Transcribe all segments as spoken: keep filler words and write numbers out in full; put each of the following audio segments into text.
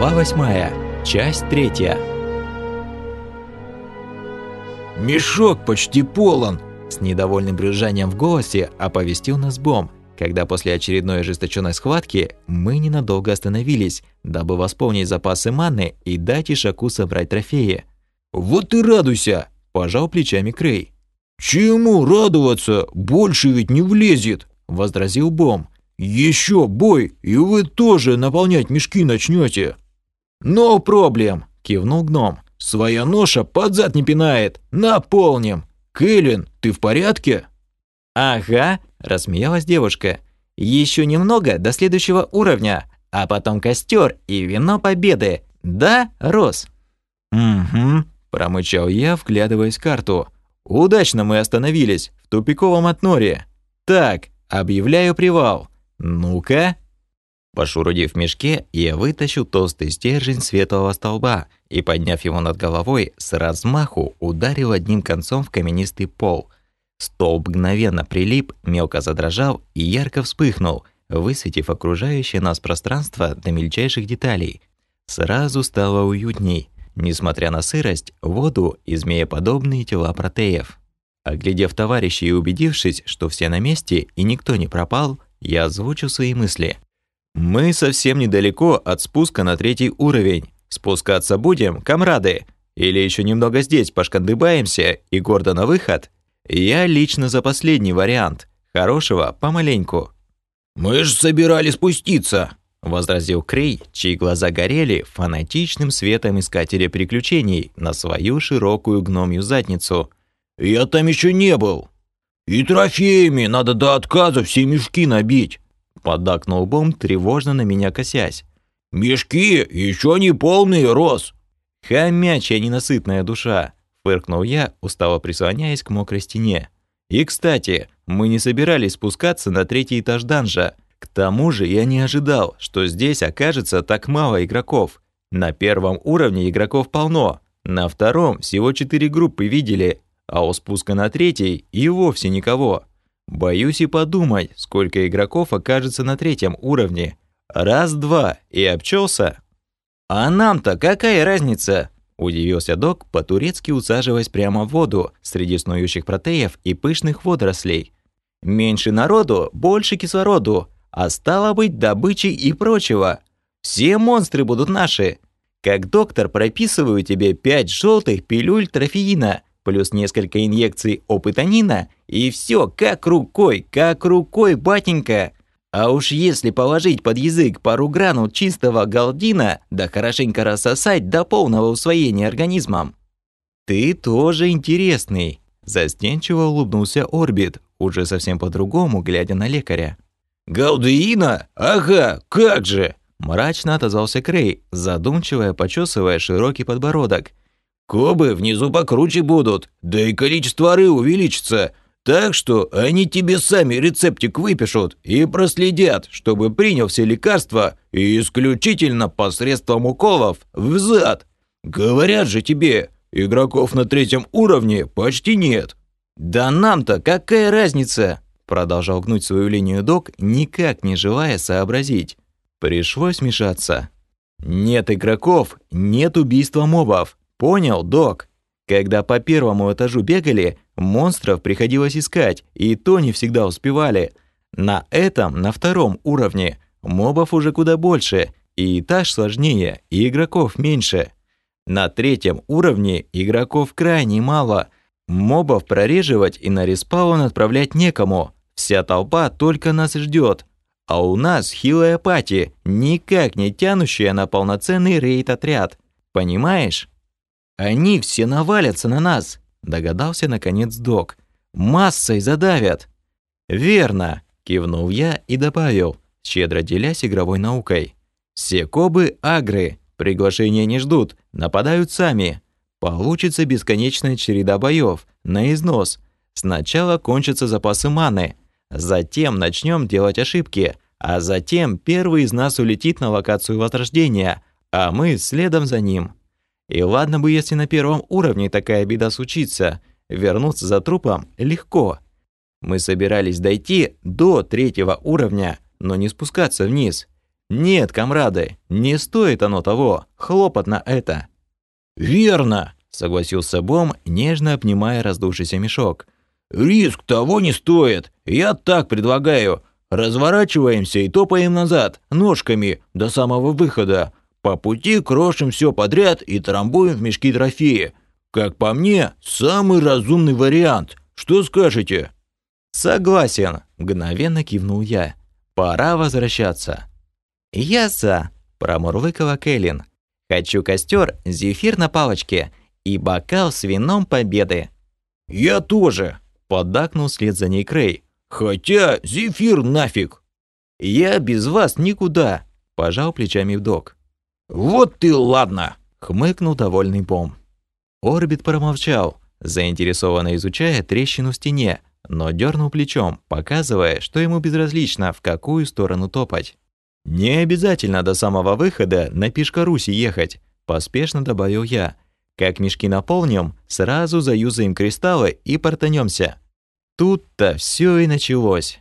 Глава восьмая. Часть третья. «Мешок почти полон!» С недовольным брюзжанием в голосе оповестил нас Бом, когда после очередной ожесточенной схватки мы ненадолго остановились, дабы восполнить запасы маны и дать Ишаку собрать трофеи. «Вот и радуйся!» – пожал плечами Крей. «Чему радоваться? Больше ведь не влезет!» – возразил Бом. «Еще бой, и вы тоже наполнять мешки начнете!» «No problem!» – кивнул гном. «Своя ноша под зад не пинает! Наполним! Кэлен, ты в порядке?» «Ага!» – рассмеялась девушка. «Еще немного до следующего уровня, а потом костер и вино победы! Да, Рос?» «Угу», – промычал я, вглядываясь в карту. «Удачно мы остановились в тупиковом отноре. Так, объявляю привал. Ну-ка!» Пошурудив в мешке, я вытащил толстый стержень светлого столба и, подняв его над головой, с размаху ударил одним концом в каменистый пол. Столб мгновенно прилип, мелко задрожал и ярко вспыхнул, высветив окружающее нас пространство до мельчайших деталей. Сразу стало уютней, несмотря на сырость, воду и змееподобные тела протеев. Оглядев товарищей и убедившись, что все на месте и никто не пропал, я озвучил свои мысли. «Мы совсем недалеко от спуска на третий уровень. Спускаться будем, комрады? Или еще немного здесь пошкандыбаемся и гордо на выход? Я лично за последний вариант. Хорошего помаленьку». «Мы ж собирались спуститься», – возразил Крей, чьи глаза горели фанатичным светом искателя приключений на свою широкую гномью задницу. «Я там еще не был. И трофеями надо до отказа все мешки набить», – поддакнул Бом, тревожно на меня косясь. «Мешки еще не полные, Рос». «Хомячья ненасытная душа», – фыркнул я, устало прислоняясь к мокрой стене. «И, кстати, мы не собирались спускаться на третий этаж данжа. К тому же я не ожидал, что здесь окажется так мало игроков. На первом уровне игроков полно, на втором всего четыре группы видели, а у спуска на третий и вовсе никого. Боюсь и подумать, сколько игроков окажется на третьем уровне. Раз-два и обчелся». «А нам-то какая разница?» – удивился док, по-турецки усаживаясь прямо в воду среди снующих протеев и пышных водорослей. «Меньше народу, больше кислороду, а стало быть добычи и прочего. Все монстры будут наши. Как доктор прописываю тебе пять желтых пилюль трофеина, плюс несколько инъекций опытанина, и все как рукой, как рукой, батенька. А уж если положить под язык пару гранул чистого галдина, да хорошенько рассосать до полного усвоения организмом». «Ты тоже интересный», – застенчиво улыбнулся Орбит, уже совсем по-другому глядя на лекаря. «Галдеина? Ага, как же!» – мрачно отозвался Крей, задумчиво почесывая широкий подбородок. «Кобы внизу покруче будут, да и количество ры увеличится, так что они тебе сами рецептик выпишут и проследят, чтобы принял все лекарства и исключительно посредством уколов в зад. Говорят же тебе, игроков на третьем уровне почти нет». «Да нам-то какая разница?» – продолжал гнуть свою линию док, никак не желая сообразить. Пришлось вмешаться. «Нет игроков, нет убийства мобов. Понял, док? Когда по первому этажу бегали, монстров приходилось искать, и то не всегда успевали. На этом, на втором уровне, мобов уже куда больше, и этаж сложнее, и игроков меньше. На третьем уровне игроков крайне мало, мобов прореживать и на респаун отправлять некому, вся толпа только нас ждет. А у нас хилая пати, никак не тянущая на полноценный рейд-отряд. Понимаешь? Они все навалятся на нас», – догадался наконец док. «Массой задавят». «Верно», – кивнул я и добавил, щедро делясь игровой наукой. «Все кобы агры, приглашения не ждут, нападают сами. Получится бесконечная череда боев, на износ. Сначала кончатся запасы маны, затем начнем делать ошибки, а затем первый из нас улетит на локацию возрождения, а мы следом за ним. И ладно бы, если на первом уровне такая беда случится, вернуться за трупом легко. Мы собирались дойти до третьего уровня, но не спускаться вниз. Нет, комрады, не стоит оно того, хлопотно это. Верно, согласился Бом, нежно обнимая раздувшийся мешок. Риск того не стоит. Я так предлагаю. Разворачиваемся и топаем назад, ножками, до самого выхода. По пути крошим все подряд и трамбуем в мешки трофеи. Как по мне, самый разумный вариант. Что скажете? Согласен, мгновенно кивнул я. Пора возвращаться. Я за, промурлыкала Кэлен. Хочу костер, зефир на палочке и бокал с вином победы. Я тоже, поддакнул вслед за ней Крей. Хотя зефир нафиг. Я без вас никуда, пожал плечами вдок. Вот ты ладно, хмыкнул довольный Бом. Орбит промолчал, заинтересованно изучая трещину в стене, но дернул плечом, показывая, что ему безразлично, в какую сторону топать. «Не обязательно до самого выхода на Пишкаруси ехать», – поспешно добавил я. «Как мешки наполним, сразу заюзаем кристаллы и портанемся». Тут-то все и началось.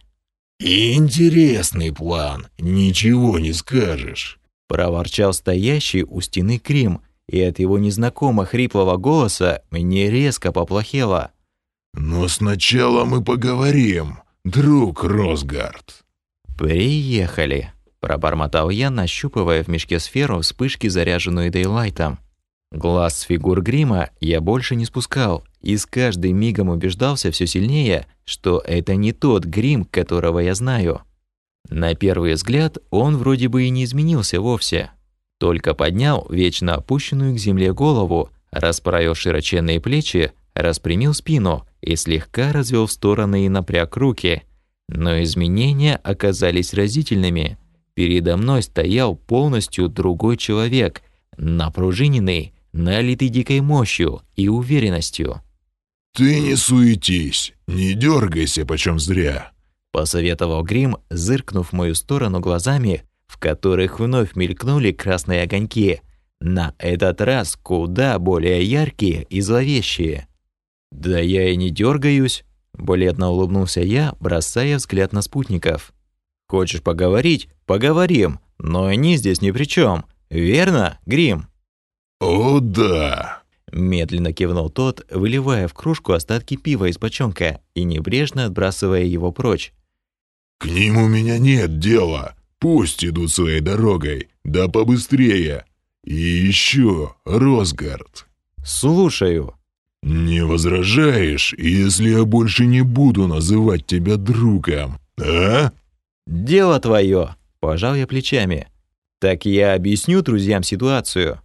«Интересный план, ничего не скажешь», – проворчал стоящий у стены Крим, и от его незнакомо хриплого голоса мне резко поплохело. «Но сначала мы поговорим, друг Росгард». «Приехали», – пробормотал я, нащупывая в мешке сферу вспышки, заряженную дейлайтом. Глаз с фигур грима я больше не спускал, и с каждым мигом убеждался все сильнее, что это не тот грим, которого я знаю. На первый взгляд он вроде бы и не изменился вовсе. Только поднял вечно опущенную к земле голову, расправил широченные плечи, распрямил спину и слегка развел в стороны и напряг руки. Но изменения оказались разительными. Передо мной стоял полностью другой человек, напружиненный, налитый дикой мощью и уверенностью. «Ты не суетись, не дергайся почем зря», — посоветовал Грим, зыркнув в мою сторону глазами, в которых вновь мелькнули красные огоньки, на этот раз куда более яркие и зловещие. «Да я и не дергаюсь», — бледно улыбнулся я, бросая взгляд на спутников. «Хочешь поговорить? Поговорим, но они здесь ни при чем. Верно, Грим?» «О да!» — медленно кивнул тот, выливая в кружку остатки пива из бочонка и небрежно отбрасывая его прочь. «К ним у меня нет дела. Пусть идут своей дорогой, да побыстрее. И еще, Росгард». «Слушаю». «Не возражаешь, если я больше не буду называть тебя другом, а?» «Дело твое», – пожал я плечами. «Так я объясню друзьям ситуацию».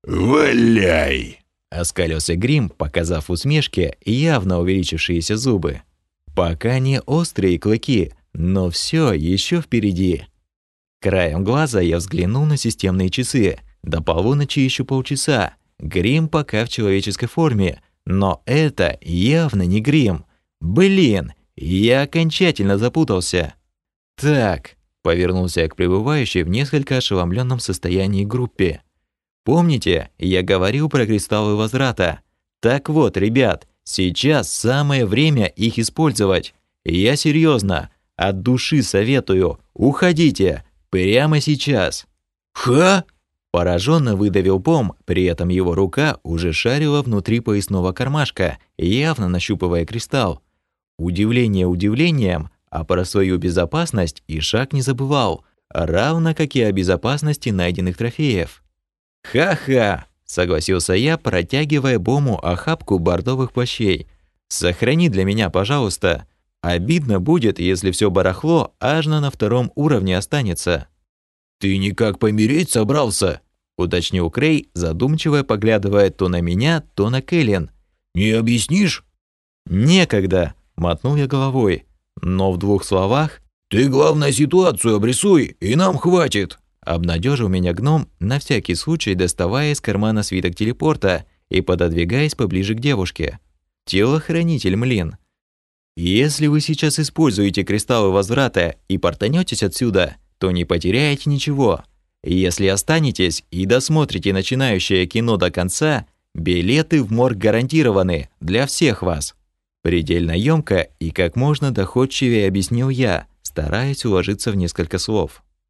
«Валяй!» – оскалился Грим, показав усмешки явно увеличившиеся зубы. «Пока не острые клыки, но все еще впереди». Краем глаза я взглянул на системные часы. До полуночи еще полчаса. Грим пока в человеческой форме, но это явно не Грим. Блин, я окончательно запутался. «Так», — повернулся я к пребывающей в несколько ошеломленном состоянии группе. «Помните, я говорил про кристаллы возврата? Так вот, ребят, сейчас самое время их использовать. Я серьезно, от души советую, уходите, прямо сейчас». «Ха?» — пораженно выдавил Бом, при этом его рука уже шарила внутри поясного кармашка, явно нащупывая кристалл. Удивление удивлением, а про свою безопасность и шаг не забывал, равно как и о безопасности найденных трофеев. «Ха-ха!» – согласился я, протягивая Бому охапку бордовых плащей. «Сохрани для меня, пожалуйста. Обидно будет, если все барахло аж на втором уровне останется». «Ты никак помереть собрался?» – уточнил Крей, задумчиво поглядывая то на меня, то на Кэлен. «Не объяснишь?» «Некогда», – мотнул я головой. Но в двух словах: «Ты, главное, ситуацию обрисуй, и нам хватит», — обнадежил меня гном, на всякий случай доставая из кармана свиток телепорта и пододвигаясь поближе к девушке. «Телохранитель, млин. Если вы сейчас используете кристаллы возврата и портанетесь отсюда, то не потеряете ничего. Если останетесь и досмотрите начинающее кино до конца, билеты в морг гарантированы для всех вас». Предельно ёмко и как можно доходчивее объяснил я, стараясь уложиться в несколько слов.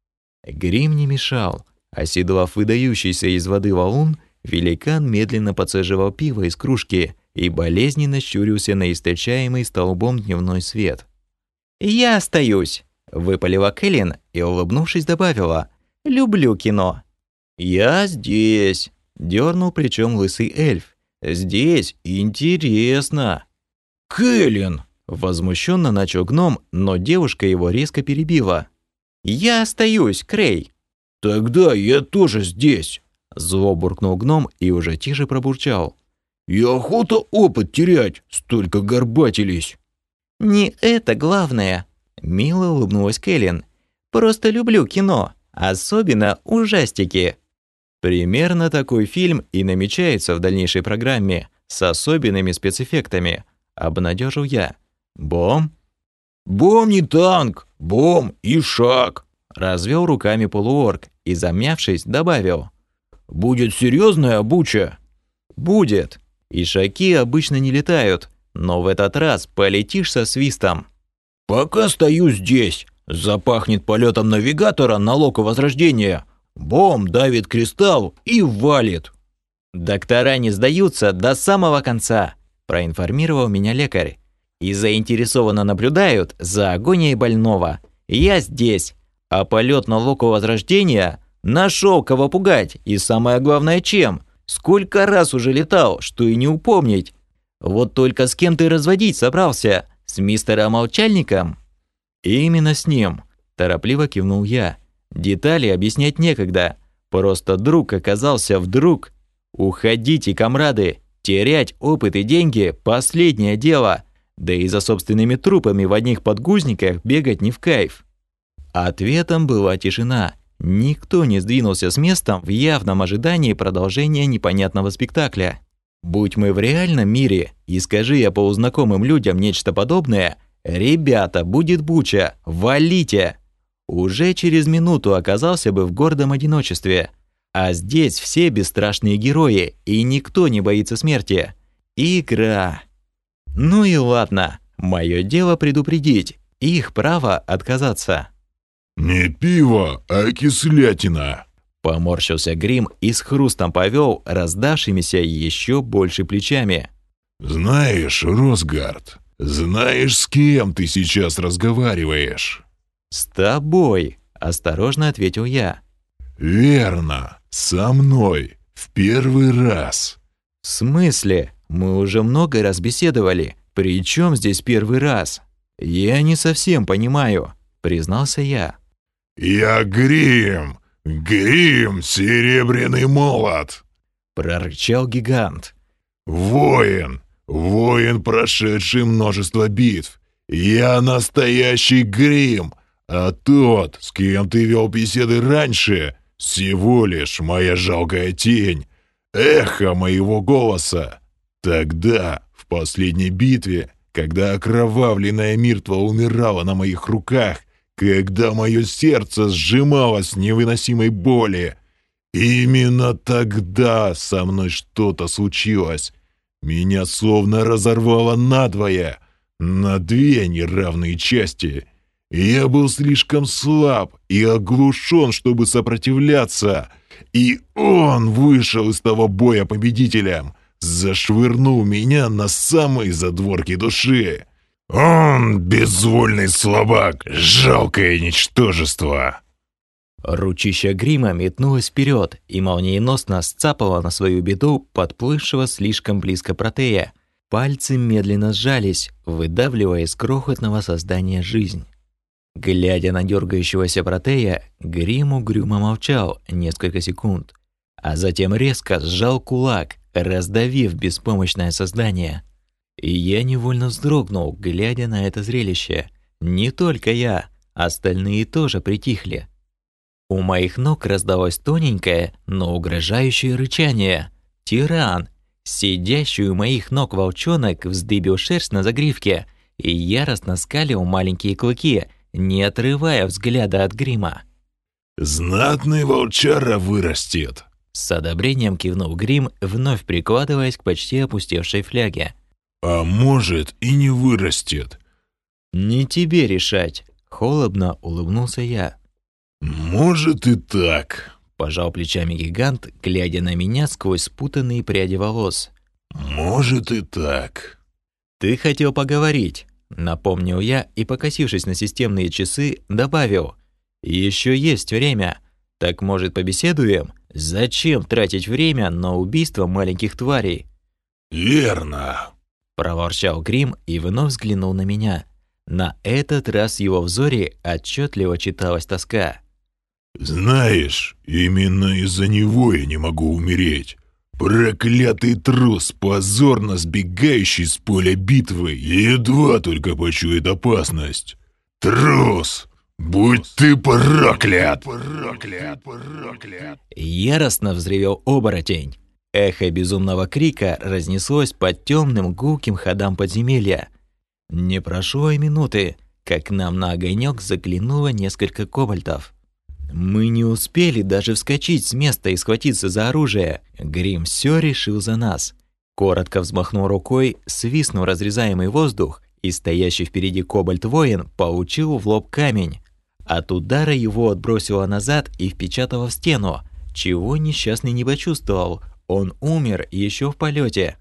Грим не мешал. Оседлав выдающийся из воды валун, великан медленно подсаживал пиво из кружки и болезненно щурился на источаемый столбом дневной свет. «Я остаюсь», — выпалила Кэлен и, улыбнувшись, добавила: «люблю кино». «Я здесь», — дернул плечом лысый эльф. «Здесь интересно». «Кэлен!» — возмущенно начал гном, но девушка его резко перебила. «Я остаюсь, Крей». «Тогда я тоже здесь», — зло буркнул гном и уже тише пробурчал. «И охота опыт терять, столько горбатились». «Не это главное», — мило улыбнулась Кэлен. «Просто люблю кино, особенно ужастики». Примерно такой фильм и намечается в дальнейшей программе с особенными спецэффектами, обнадежил я. «Бом?» «Бом не танк, бом и шаг», — развел руками полуорг и, замявшись, добавил. «Будет серьезная буча?» «Будет. Ишаки обычно не летают, но в этот раз полетишь со свистом». «Пока стою здесь, запахнет полетом навигатора на локу возрождения. Бом давит кристалл и валит». «Доктора не сдаются до самого конца», – проинформировал меня лекарь. «И заинтересованно наблюдают за агонией больного. Я здесь, а полет на локу возрождения нашел кого пугать, и самое главное чем. Сколько раз уже летал, что и не упомнить. Вот только с кем ты разводить собрался? С мистером Молчальником?» «Именно с ним», – торопливо кивнул я. «Детали объяснять некогда. Просто друг оказался вдруг. Уходите, комрады. Терять опыт и деньги – последнее дело. Да и за собственными трупами в одних подгузниках бегать не в кайф». Ответом была тишина. Никто не сдвинулся с места в явном ожидании продолжения непонятного спектакля. Будь мы в реальном мире, и скажи я полузнакомым людям нечто подобное: «Ребята, будет буча, валите!» Уже через минуту оказался бы в гордом одиночестве. А здесь все бесстрашные герои, и никто не боится смерти. Игра. Ну и ладно, мое дело предупредить, их право отказаться. «Не пиво, а кислятина!» Поморщился Грим и с хрустом повел раздавшимися еще больше плечами. «Знаешь, Росгард, знаешь, с кем ты сейчас разговариваешь?» «С тобой», – осторожно ответил я. «Верно, со мной, в первый раз». «В смысле? Мы уже много раз беседовали. При чем здесь первый раз? Я не совсем понимаю», – признался я. «Я Грим, Грим, серебряный молот», – прорычал гигант. «Воин, воин, прошедший множество битв. Я настоящий Грим, а тот, с кем ты вел беседы раньше, всего лишь моя жалкая тень, эхо моего голоса. Тогда, в последней битве, когда окровавленная Миртва умирала на моих руках, когда мое сердце сжималось в невыносимой боли, именно тогда со мной что-то случилось. Меня словно разорвало надвое, на две неравные части. Я был слишком слаб и оглушен, чтобы сопротивляться. И он вышел из того боя победителем, зашвырнул меня на самые задворки души. Он безвольный слабак, жалкое ничтожество». Ручища Грима метнулась вперед и молниеносно сцапала на свою беду подплывшего слишком близко Протея. Пальцы медленно сжались, выдавливая из крохотного создания жизнь. Глядя на дергающегося Протея, Грим угрюмо молчал несколько секунд, а затем резко сжал кулак, раздавив беспомощное создание. И я невольно вздрогнул, глядя на это зрелище. Не только я, остальные тоже притихли. У моих ног раздалось тоненькое, но угрожающее рычание. Тиран, сидящий у моих ног волчонок, вздыбил шерсть на загривке и яростно скалил маленькие клыки, не отрывая взгляда от Грима. «Знатный волчара вырастет», — с одобрением кивнул Грим, вновь прикладываясь к почти опустевшей фляге. «А может, и не вырастет». «Не тебе решать», — холодно улыбнулся я. «Может и так», – пожал плечами гигант, глядя на меня сквозь спутанные пряди волос. «Может и так». «Ты хотел поговорить», – напомнил я и, покосившись на системные часы, добавил. «Еще есть время. Так, может, побеседуем? Зачем тратить время на убийство маленьких тварей?» «Верно», – проворчал Грим и вновь взглянул на меня. На этот раз в его взоре отчетливо читалась тоска. «Знаешь, именно из-за него я не могу умереть. Проклятый трус, позорно сбегающий с поля битвы, едва только почует опасность. Трус! Будь ты проклят! Проклят! Проклят!» Яростно взревел оборотень. Эхо безумного крика разнеслось по темным гулким ходам подземелья. Не прошло и минуты, как к нам на огонек заглянуло несколько кобальтов. Мы не успели даже вскочить с места и схватиться за оружие. Грим все решил за нас. Коротко взмахнул рукой, свистнул разрезаемый воздух, и стоящий впереди кобальт-воин получил в лоб камень. От удара его отбросило назад и впечатало в стену, чего несчастный не почувствовал. Он умер еще в полете.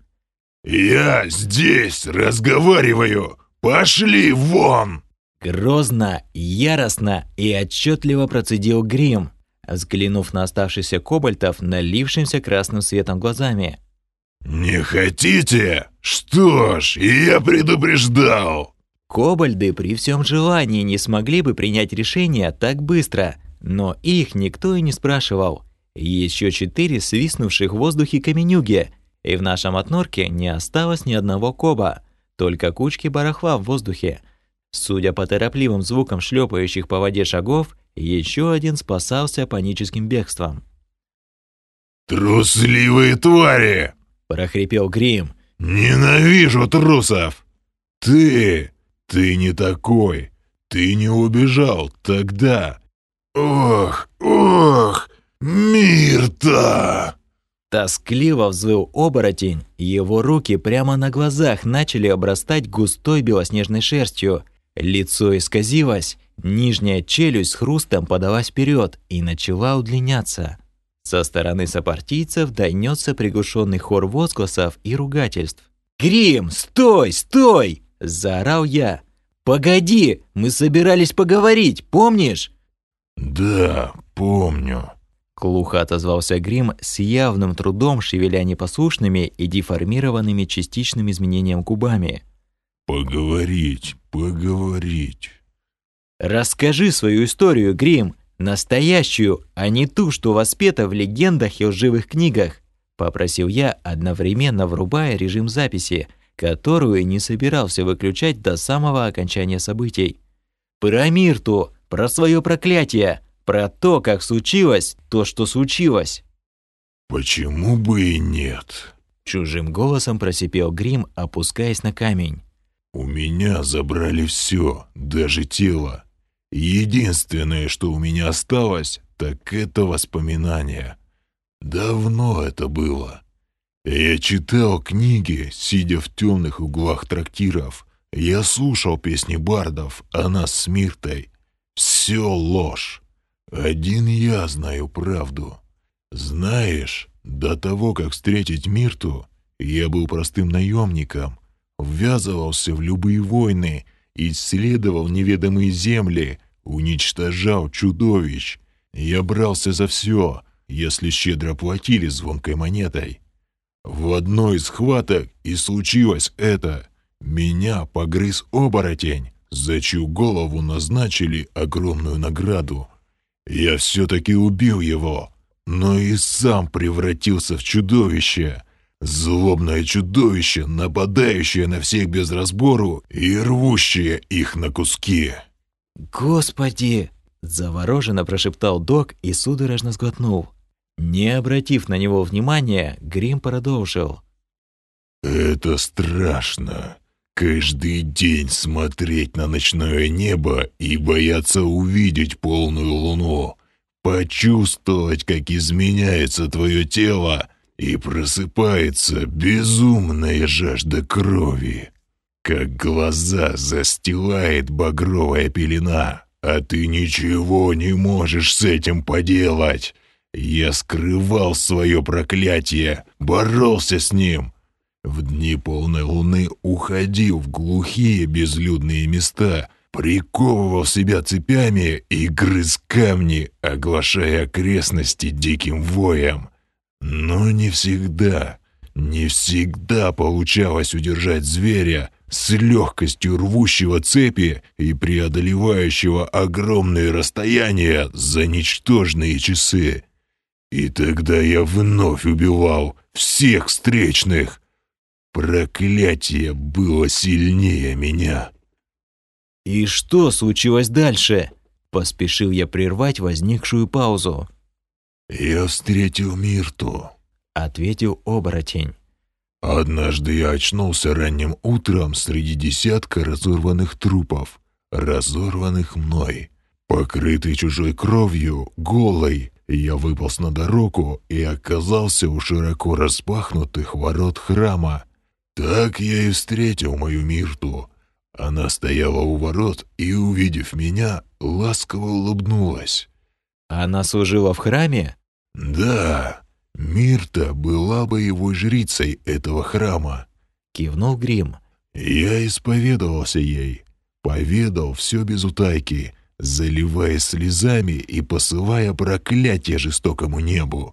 «Я здесь разговариваю! Пошли вон!» Грозно, яростно и отчетливо процедил Грим, взглянув на оставшихся кобальтов налившимся красным светом глазами. «Не хотите? Что ж, я предупреждал!» Кобальды при всем желании не смогли бы принять решение так быстро, но их никто и не спрашивал. Еще четыре свистнувших в воздухе каменюги, и в нашем отнорке не осталось ни одного коба, только кучки барахла в воздухе. Судя по торопливым звукам шлепающих по воде шагов, еще один спасался паническим бегством. «Трусливые твари!» – прохрипел Грим. «Ненавижу трусов! Ты, ты не такой! Ты не убежал тогда! Ох, ох, мир-то!» Тоскливо взвыл оборотень, его руки прямо на глазах начали обрастать густой белоснежной шерстью. Лицо исказилось, нижняя челюсть с хрустом подалась вперед и начала удлиняться. Со стороны сопартийцев донесся приглушенный хор возгласов и ругательств. «Грим, стой, стой!» – заорал я. «Погоди, мы собирались поговорить, помнишь?» «Да, помню», – глухо отозвался Грим с явным трудом, шевеля непослушными и деформированными частичным изменением губами. «Поговорить, поговорить». «Расскажи свою историю, Грим, настоящую, а не ту, что воспета в легендах и лживых книгах», – попросил я, одновременно врубая режим записи, которую не собирался выключать до самого окончания событий. «Про Мирту, про свое проклятие, про то, как случилось то, что случилось». «Почему бы и нет?» – чужим голосом просипел Грим, опускаясь на камень. «У меня забрали все, даже тело. Единственное, что у меня осталось, так это воспоминания. Давно это было. Я читал книги, сидя в темных углах трактиров. Я слушал песни бардов о нас с Миртой. Все ложь. Один я знаю правду. Знаешь, до того, как встретить Мирту, я был простым наемником, ввязывался в любые войны, исследовал неведомые земли, уничтожал чудовищ. Я брался за все, если щедро платили звонкой монетой. В одной из схваток и случилось это. Меня погрыз оборотень, за чью голову назначили огромную награду. Я все-таки убил его, но и сам превратился в чудовище. Злобное чудовище, нападающее на всех без разбору и рвущее их на куски. «Господи!» – завороженно прошептал Док и судорожно сглотнул. Не обратив на него внимания, Грим продолжил. «Это страшно. Каждый день смотреть на ночное небо и бояться увидеть полную луну, почувствовать, как изменяется твое тело, и просыпается безумная жажда крови. Как глаза застилает багровая пелена, а ты ничего не можешь с этим поделать. Я скрывал свое проклятие, боролся с ним. В дни полной луны уходил в глухие безлюдные места, приковывал себя цепями и грыз камни, оглашая окрестности диким воем. Но не всегда, не всегда получалось удержать зверя, с легкостью рвущего цепи и преодолевающего огромные расстояния за ничтожные часы. И тогда я вновь убивал всех встречных. Проклятие было сильнее меня. «И что случилось дальше?» – поспешил я прервать возникшую паузу. «Я встретил Мирту», – ответил оборотень. «Однажды я очнулся ранним утром среди десятка разорванных трупов, разорванных мной. Покрытый чужой кровью, голой, я выполз на дорогу и оказался у широко распахнутых ворот храма. Так я и встретил мою Мирту. Она стояла у ворот и, увидев меня, ласково улыбнулась». «Она служила в храме?» «Да, Мирта была боевой жрицей этого храма», — кивнул Грим. «Я исповедовался ей, поведал все без утайки, заливаясь слезами и посылая проклятие жестокому небу.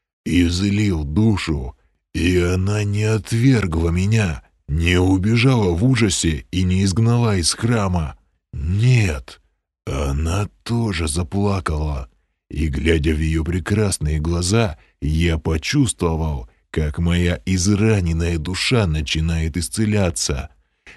Излил душу, и она не отвергла меня, не убежала в ужасе и не изгнала из храма. Нет, она тоже заплакала. И, глядя в ее прекрасные глаза, я почувствовал, как моя израненная душа начинает исцеляться.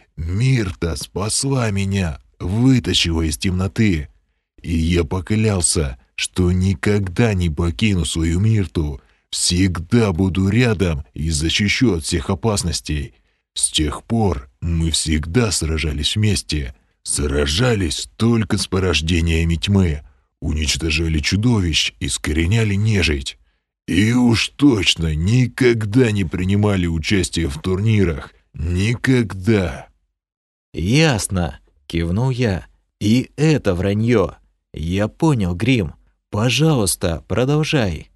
Мирта спасла меня, вытащила из темноты. И я поклялся, что никогда не покину свою Мирту, всегда буду рядом и защищу от всех опасностей. С тех пор мы всегда сражались вместе, сражались только с порождениями тьмы, уничтожали чудовищ, искореняли нежить. И уж точно никогда не принимали участие в турнирах. Никогда. «Ясно», — кивнул я. «И это вранье. Я понял, Грим. Пожалуйста, продолжай».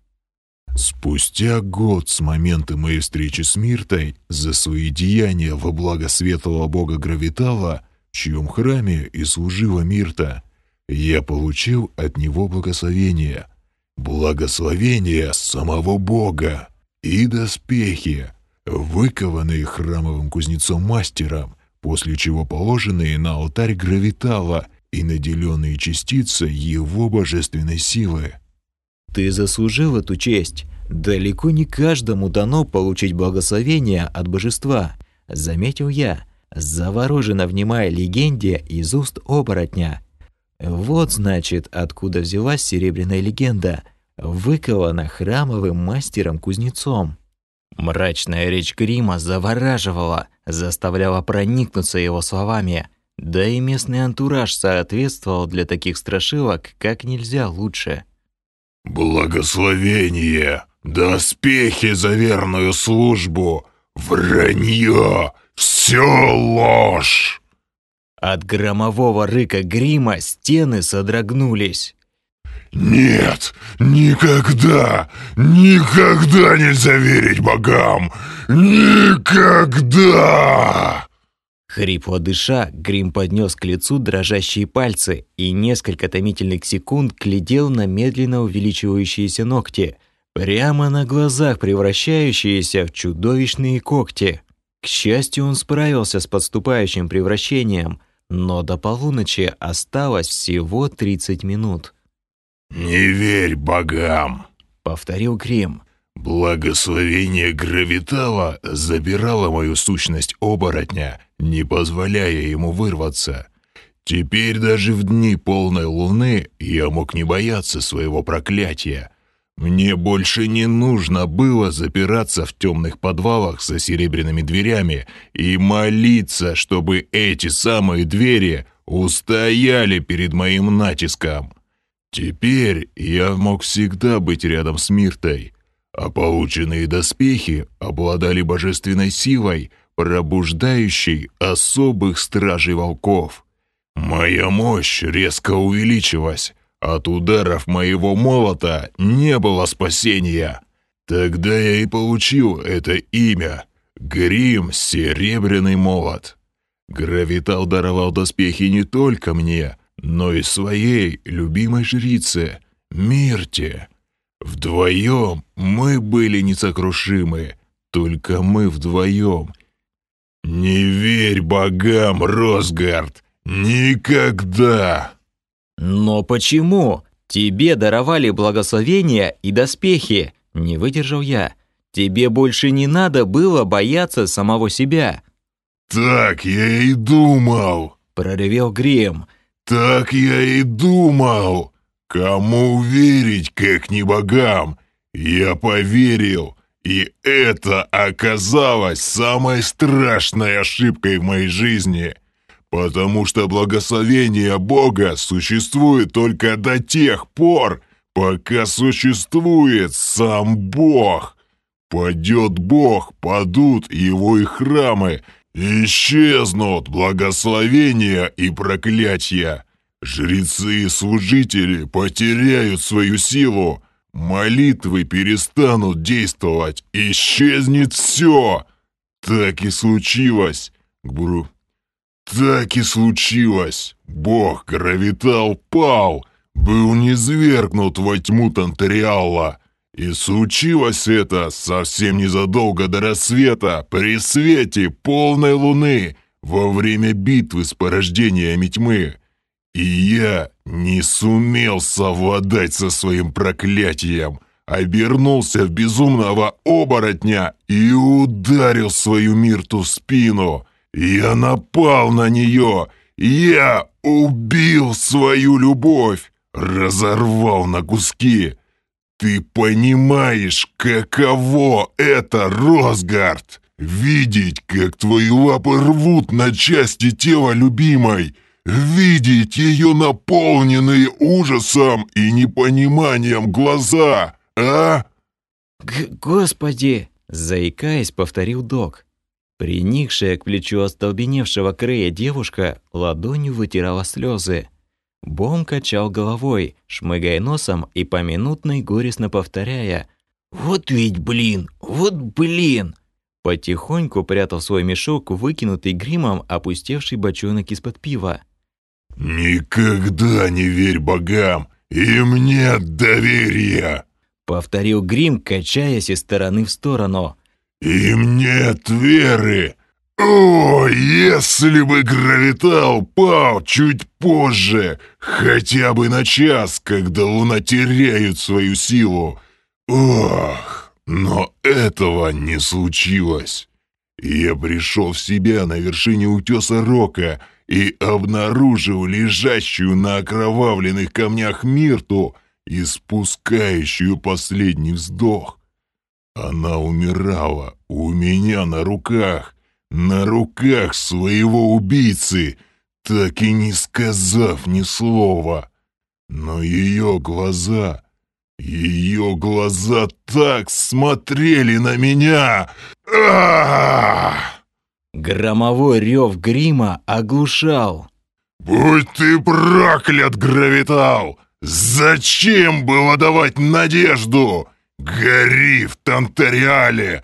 Спустя год с момента моей встречи с Миртой за свои деяния во благо светлого бога Гравитала, в чьем храме и служила Мирта, я получил от него благословение. Благословение самого бога и доспехи, выкованные храмовым кузнецом-мастером, после чего положенные на алтарь Гравитала и наделенные частицей его божественной силы. «Ты заслужил эту честь. Далеко не каждому дано получить благословение от божества», — заметил я, завороженно внимая легенде из уст оборотня. Вот, значит, откуда взялась серебряная легенда, выкована храмовым мастером-кузнецом. Мрачная речь Грима завораживала, заставляла проникнуться его словами. Да и местный антураж соответствовал для таких страшилок как нельзя лучше. «Благословение! Доспехи за верную службу! Вранье! Все ложь!» От громового рыка Грима стены содрогнулись. «Нет! Никогда! Никогда нельзя верить богам! Никогда!» Хрипло дыша, Грим поднес к лицу дрожащие пальцы и несколько томительных секунд глядел на медленно увеличивающиеся ногти, прямо на глазах превращающиеся в чудовищные когти. К счастью, он справился с подступающим превращением, но до полуночи осталось всего тридцать минут. «Не верь богам!» — повторил Грим. «Благословение Гравитала забирало мою сущность оборотня, не позволяя ему вырваться. Теперь даже в дни полной луны я мог не бояться своего проклятия. Мне больше не нужно было запираться в темных подвалах со серебряными дверями и молиться, чтобы эти самые двери устояли перед моим натиском. Теперь я мог всегда быть рядом с Миртой, а полученные доспехи обладали божественной силой, пробуждающей особых стражей волков. Моя мощь резко увеличилась. От ударов моего молота не было спасения. Тогда я и получил это имя — Грим Серебряный Молот. Гравитал даровал доспехи не только мне, но и своей любимой жрице Мирте. Вдвоем мы были несокрушимы, только мы вдвоем. Не верь богам, Росгард, никогда! Но почему? Тебе даровали благословения и доспехи, не выдержал я. Тебе больше не надо было бояться самого себя. Так я и думал, проревел Грим. Так я и думал. Кому верить, как не богам? Я поверил, и это оказалось самой страшной ошибкой в моей жизни, потому что благословение Бога существует только до тех пор, пока существует сам Бог. Падет Бог, падут его и храмы, исчезнут благословения и проклятия. Жрецы и служители потеряют свою силу, молитвы перестанут действовать, исчезнет все. Так и случилось. Гбру. Так и случилось. Бог Гравитал пал, был низвергнут во тьму Тантариала. И случилось это совсем незадолго до рассвета, при свете полной луны, во время битвы с порождениями тьмы. И я не сумел совладать со своим проклятием, обернулся в безумного оборотня и ударил свою Мирту в спину. Я напал на нее, я убил свою любовь, разорвал на куски. Ты понимаешь, каково это, Росгард? Видеть, как твои лапы рвут на части тело любимой, видеть ее наполненные ужасом и непониманием глаза, а? Г Господи, заикаясь, повторил Док. Приникшая к плечу остолбеневшего Крея девушка ладонью вытирала слезы. Бом качал головой, шмыгая носом и поминутно горестно повторяя: «Вот ведь блин, вот блин!» Потихоньку прятал свой мешок, выкинутый Гримом опустевший бочонок из-под пива. «Никогда не верь богам, им нет доверия!» Повторил Грим, качаясь из стороны в сторону. «Им нет веры! О, если бы Гравитал пал чуть позже, хотя бы на час, когда луна теряет свою силу! Ох, но этого не случилось! Я пришел в себя на вершине утеса Рока и обнаружил лежащую на окровавленных камнях Мирту и спускающую последний вздох. Она умирала у меня на руках, на руках своего убийцы, так и не сказав ни слова. Но ее глаза, ее глаза так смотрели на меня! А-а-а! Громовой рев Грима оглушал. «Будь ты проклят, Гравитал! Зачем было давать надежду? Гори в Тантариале!»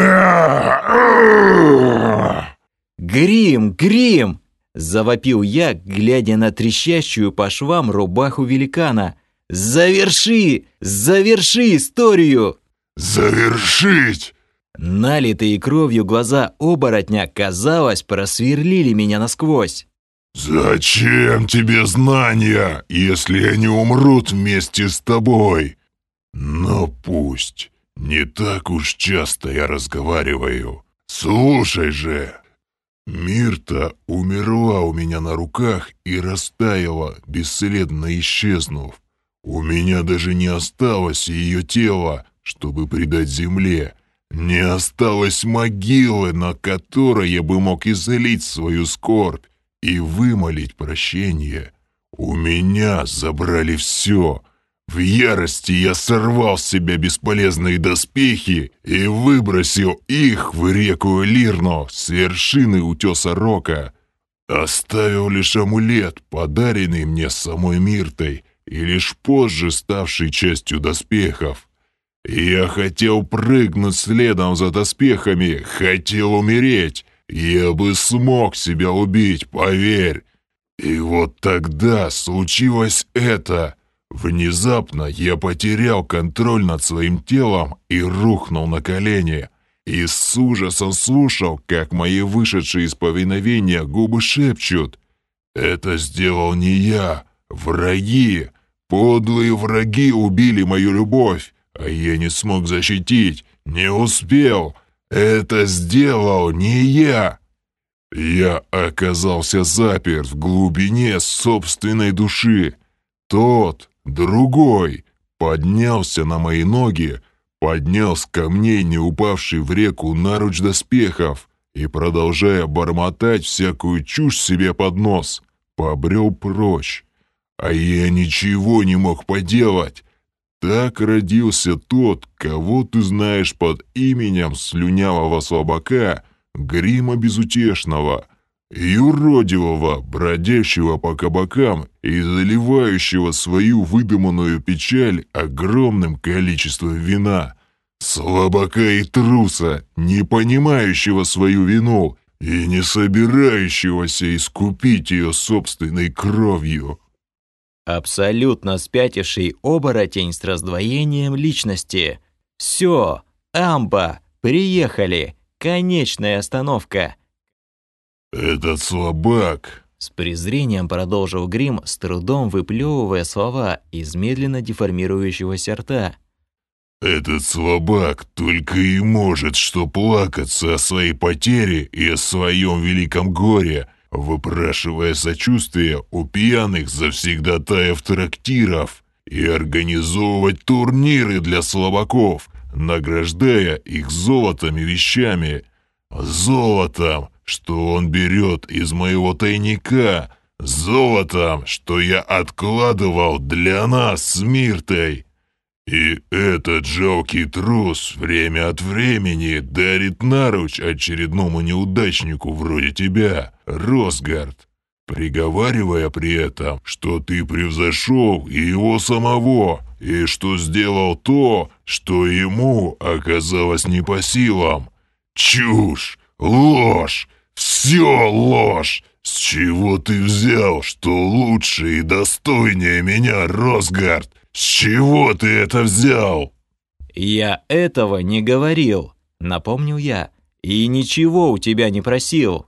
«Грим! Грим!» – завопил я, глядя на трещащую по швам рубаху великана. «Заверши! Заверши историю!» «Завершить!» Налитые кровью глаза оборотня, казалось, просверлили меня насквозь. «Зачем тебе знания, если они умрут вместе с тобой? Но пусть. Не так уж часто я разговариваю. Слушай же. Мирта умерла у меня на руках и растаяла, бесследно исчезнув. У меня даже не осталось ее тела, чтобы предать земле. Не осталось могилы, на которой я бы мог излить свою скорбь и вымолить прощение. У меня забрали все. В ярости я сорвал с себя бесполезные доспехи и выбросил их в реку Лирно с вершины утеса Рока. Оставил лишь амулет, подаренный мне самой Миртой, и лишь позже ставший частью доспехов. Я хотел прыгнуть следом за доспехами, хотел умереть. Я бы смог себя убить, поверь. И вот тогда случилось это. Внезапно я потерял контроль над своим телом и рухнул на колени. И с ужасом слушал, как мои вышедшие из повиновения губы шепчут: «Это сделал не я, враги, подлые враги убили мою любовь, а я не смог защитить, не успел, это сделал не я». Я оказался заперт в глубине собственной души. Тот, другой, поднялся на мои ноги, поднял с камней не упавший в реку наруч доспехов и, продолжая бормотать всякую чушь себе под нос, побрел прочь. А я ничего не мог поделать. Так родился тот, кого ты знаешь под именем слюнявого слабака Грима Безутешного, юродивого, бродящего по кабакам и заливающего свою выдуманную печаль огромным количеством вина, слабака и труса, не понимающего свою вину и не собирающегося искупить ее собственной кровью. Абсолютно спятивший оборотень с раздвоением личности. Все, амба, приехали, конечная остановка. «Этот слабак», — с презрением продолжил Грим, с трудом выплевывая слова из медленно деформирующегося рта. «Этот слабак только и может что плакаться о своей потере и о своем великом горе, выпрашивая сочувствие у пьяных завсегдатаев трактиров и организовывать турниры для слабаков, награждая их золотом и вещами. Золотом, что он берет из моего тайника, золотом, что я откладывал для нас с Миртой. И этот жалкий трус время от времени дарит наруч очередному неудачнику вроде тебя, Росгард, приговаривая при этом, что ты превзошел и его самого, и что сделал то, что ему оказалось не по силам. Чушь, ложь, все ложь. С чего ты взял, что лучше и достойнее меня, Росгард? С чего ты это взял? Я этого не говорил, напомнил я, и ничего у тебя не просил.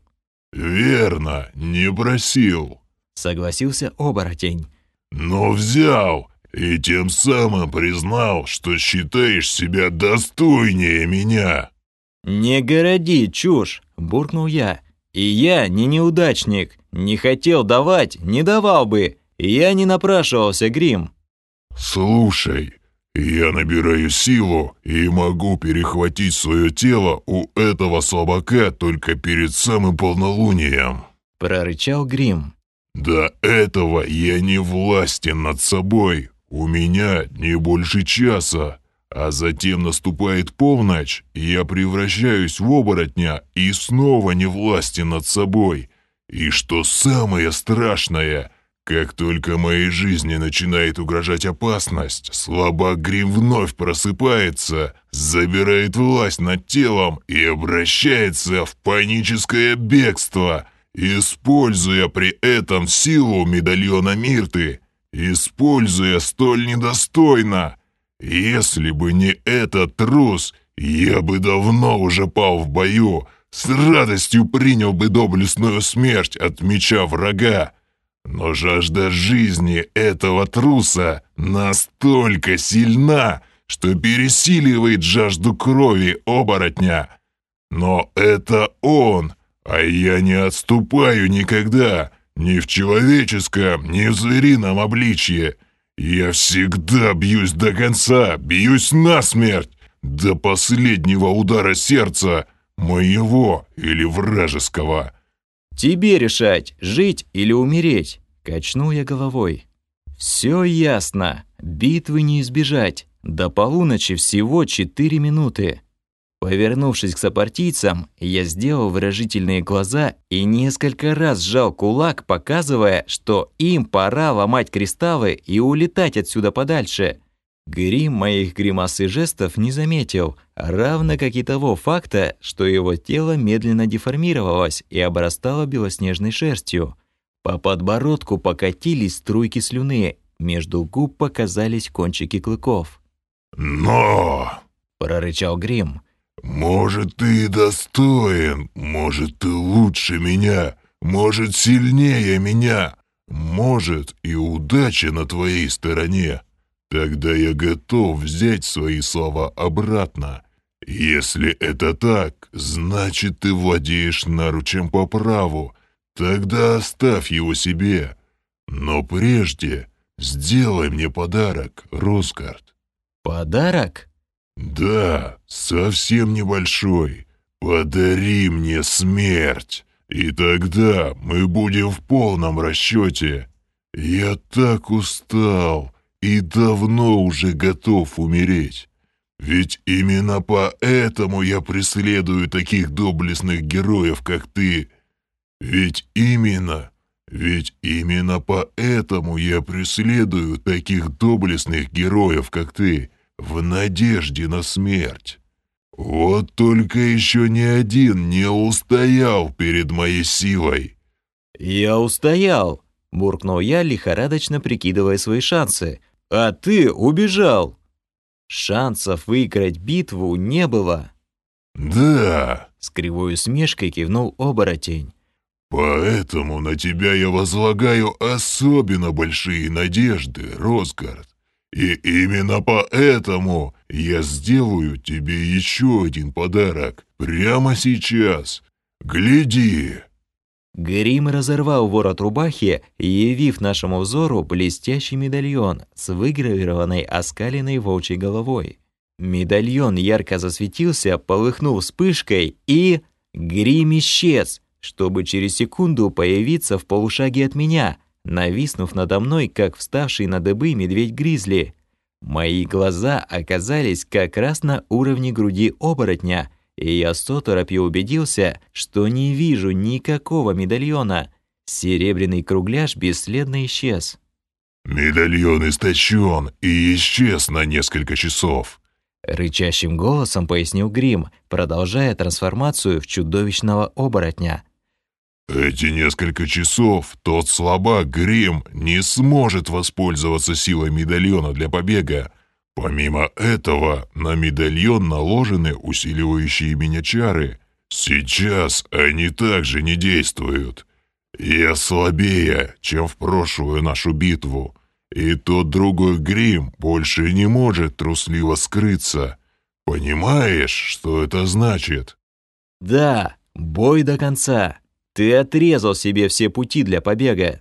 Верно, не просил, согласился оборотень. Но взял и тем самым признал, что считаешь себя достойнее меня. Не городи чушь, буркнул я. И я не неудачник, не хотел давать, не давал бы. Я не напрашивался, Грим. «Слушай, я набираю силу и могу перехватить свое тело у этого слабака только перед самым полнолунием», — прорычал Грим. «До этого я не властен над собой, у меня не больше часа, а затем наступает полночь, и я превращаюсь в оборотня и снова не властен над собой. И что самое страшное — как только моей жизни начинает угрожать опасность, слабак Грим вновь просыпается, забирает власть над телом и обращается в паническое бегство, используя при этом силу медальона Мирты, используя столь недостойно. Если бы не этот трус, я бы давно уже пал в бою, с радостью принял бы доблестную смерть от меча врага. Но жажда жизни этого труса настолько сильна, что пересиливает жажду крови оборотня. Но это он, а я не отступаю никогда, ни в человеческом, ни в зверином обличье. Я всегда бьюсь до конца, бьюсь насмерть, до последнего удара сердца, моего или вражеского. «Тебе решать, жить или умереть», — качнул я головой. «Все ясно, битвы не избежать, до полуночи всего четыре минуты». Повернувшись к сопартийцам, я сделал выразительные глаза и несколько раз сжал кулак, показывая, что им пора ломать кристаллы и улетать отсюда подальше. Грим моих гримас и жестов не заметил, равно как и того факта, что его тело медленно деформировалось и обрастало белоснежной шерстью. По подбородку покатились струйки слюны, между губ показались кончики клыков. «Но!» – прорычал Грим. «Может, ты и достоин, может, ты лучше меня, может, сильнее меня, может, и удача на твоей стороне. Тогда я готов взять свои слова обратно. Если это так, значит, ты владеешь наручем по праву. Тогда оставь его себе. Но прежде сделай мне подарок, Росгард». «Подарок?» «Да, совсем небольшой. Подари мне смерть, и тогда мы будем в полном расчете. Я так устал и давно уже готов умереть. Ведь именно поэтому я преследую таких доблестных героев, как ты. Ведь именно, ведь именно поэтому я преследую таких доблестных героев, как ты, в надежде на смерть. Вот только еще ни один не устоял перед моей силой». «Я устоял», – буркнул я, лихорадочно прикидывая свои шансы. «А ты убежал». Шансов выиграть битву не было. «Да», – с кривой усмешкой кивнул оборотень. «Поэтому на тебя я возлагаю особенно большие надежды, Росгард. И именно поэтому я сделаю тебе еще один подарок прямо сейчас. Гляди!» Грим разорвал ворот рубахи, явив нашему взору блестящий медальон с выгравированной оскаленной волчьей головой. Медальон ярко засветился, полыхнув вспышкой, и Грим исчез, чтобы через секунду появиться в полушаге от меня, нависнув надо мной, как вставший на дыбы медведь-гризли. Мои глаза оказались как раз на уровне груди оборотня, и я с оторопью убедился, что не вижу никакого медальона. Серебряный кругляш бесследно исчез. «Медальон истощен и исчез на несколько часов», — рычащим голосом пояснил Грим, продолжая трансформацию в чудовищного оборотня. «Эти несколько часов тот слабак Грим не сможет воспользоваться силой медальона для побега. Помимо этого, на медальон наложены усиливающие меня чары. Сейчас они также не действуют. Я слабее, чем в прошлую нашу битву, и тот другой Грим больше не может трусливо скрыться. Понимаешь, что это значит?» «Да, бой до конца. Ты отрезал себе все пути для побега».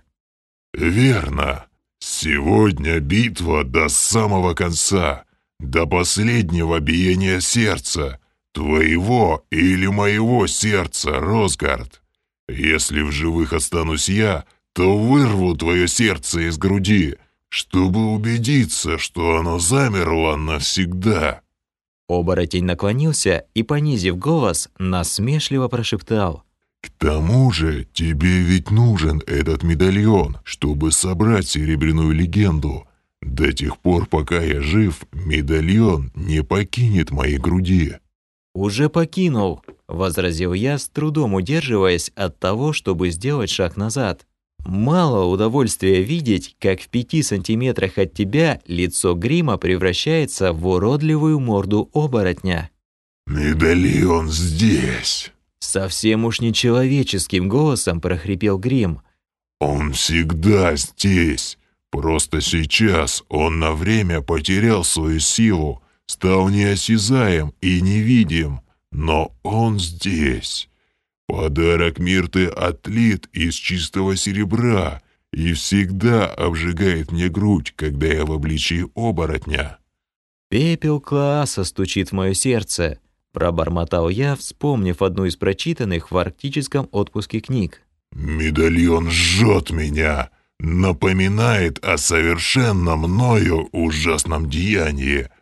«Верно. Сегодня битва до самого конца, до последнего биения сердца, твоего или моего сердца, Росгард. Если в живых останусь я, то вырву твое сердце из груди, чтобы убедиться, что оно замерло навсегда». Оборотень наклонился и, понизив голос, насмешливо прошептал: «К тому же тебе ведь нужен этот медальон, чтобы собрать серебряную легенду. До тех пор, пока я жив, медальон не покинет моей груди». «Уже покинул», — возразил я, с трудом удерживаясь от того, чтобы сделать шаг назад. «Мало удовольствия видеть, как в пяти сантиметрах от тебя лицо Грима превращается в уродливую морду оборотня». «Медальон здесь». Совсем уж нечеловеческим голосом прохрипел Грим. «Он всегда здесь. Просто сейчас он на время потерял свою силу, стал неосязаем и невидим, но он здесь. Подарок Мирты отлит из чистого серебра и всегда обжигает мне грудь, когда я в обличии оборотня». «Пепел Клааса стучит в мое сердце», — пробормотал я, вспомнив одну из прочитанных в арктическом отпуске книг. «Медальон жжет меня, напоминает о совершенном мною ужасном деянии,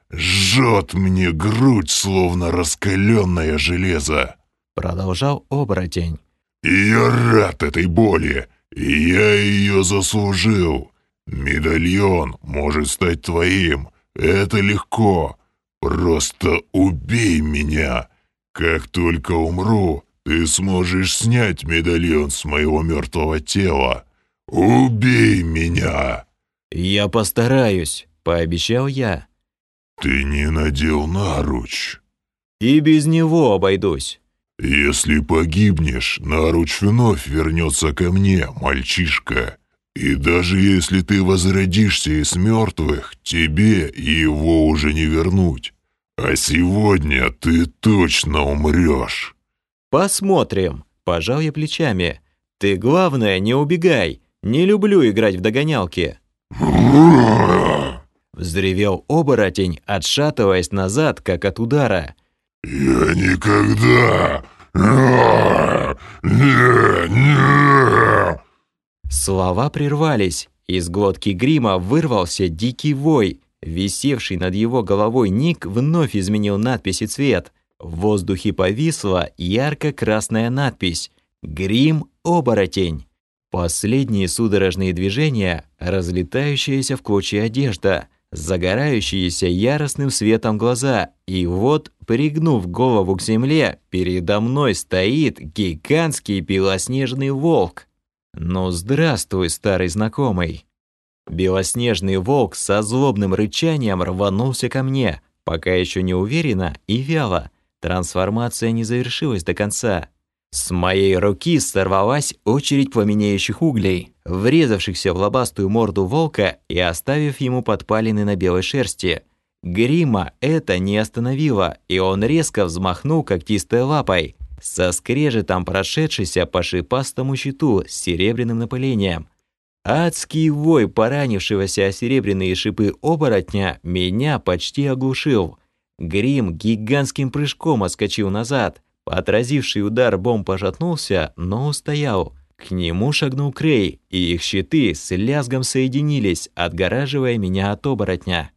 жжет мне грудь, словно раскаленное железо. Продолжал оборотень. И я рад этой боли, и я ее заслужил. Медальон может стать твоим, это легко. Просто убей меня. Как только умру, ты сможешь снять медальон с моего мертвого тела. Убей меня. «Я постараюсь», — пообещал я. Ты не надел наруч. «И без него обойдусь». Если погибнешь, наруч вновь вернется ко мне, мальчишка. И даже если ты возродишься из мертвых, тебе его уже не вернуть. А сегодня ты точно умрешь. «Посмотрим», — пожал я плечами. «Ты, главное, не убегай. Не люблю играть в догонялки». Взревел оборотень, отшатываясь назад, как от удара. «Я никогда... Не, не!» Слова прервались. Из глотки грима вырвался дикий вой. Висевший над его головой ник вновь изменил надпись и цвет. В воздухе повисла ярко-красная надпись «Грим-оборотень». Последние судорожные движения, разлетающаяся в клочья одежда, загорающиеся яростным светом глаза, и вот, пригнув голову к земле, передо мной стоит гигантский белоснежный волк. Ну, здравствуй, старый знакомый. Белоснежный волк со злобным рычанием рванулся ко мне, пока еще не уверенно и вяло. Трансформация не завершилась до конца. С моей руки сорвалась очередь пламенеющих углей, врезавшихся в лобастую морду волка и оставив ему подпалины на белой шерсти. Грима это не остановило, и он резко взмахнул когтистой лапой, со скрежетом прошедшийся по шипастому щиту с серебряным напылением. Адский вой поранившегося о серебряные шипы оборотня меня почти оглушил. Грим гигантским прыжком отскочил назад. Отразивший удар бомб пошатнулся, но устоял. К нему шагнул Крей, и их щиты с лязгом соединились, отгораживая меня от оборотня.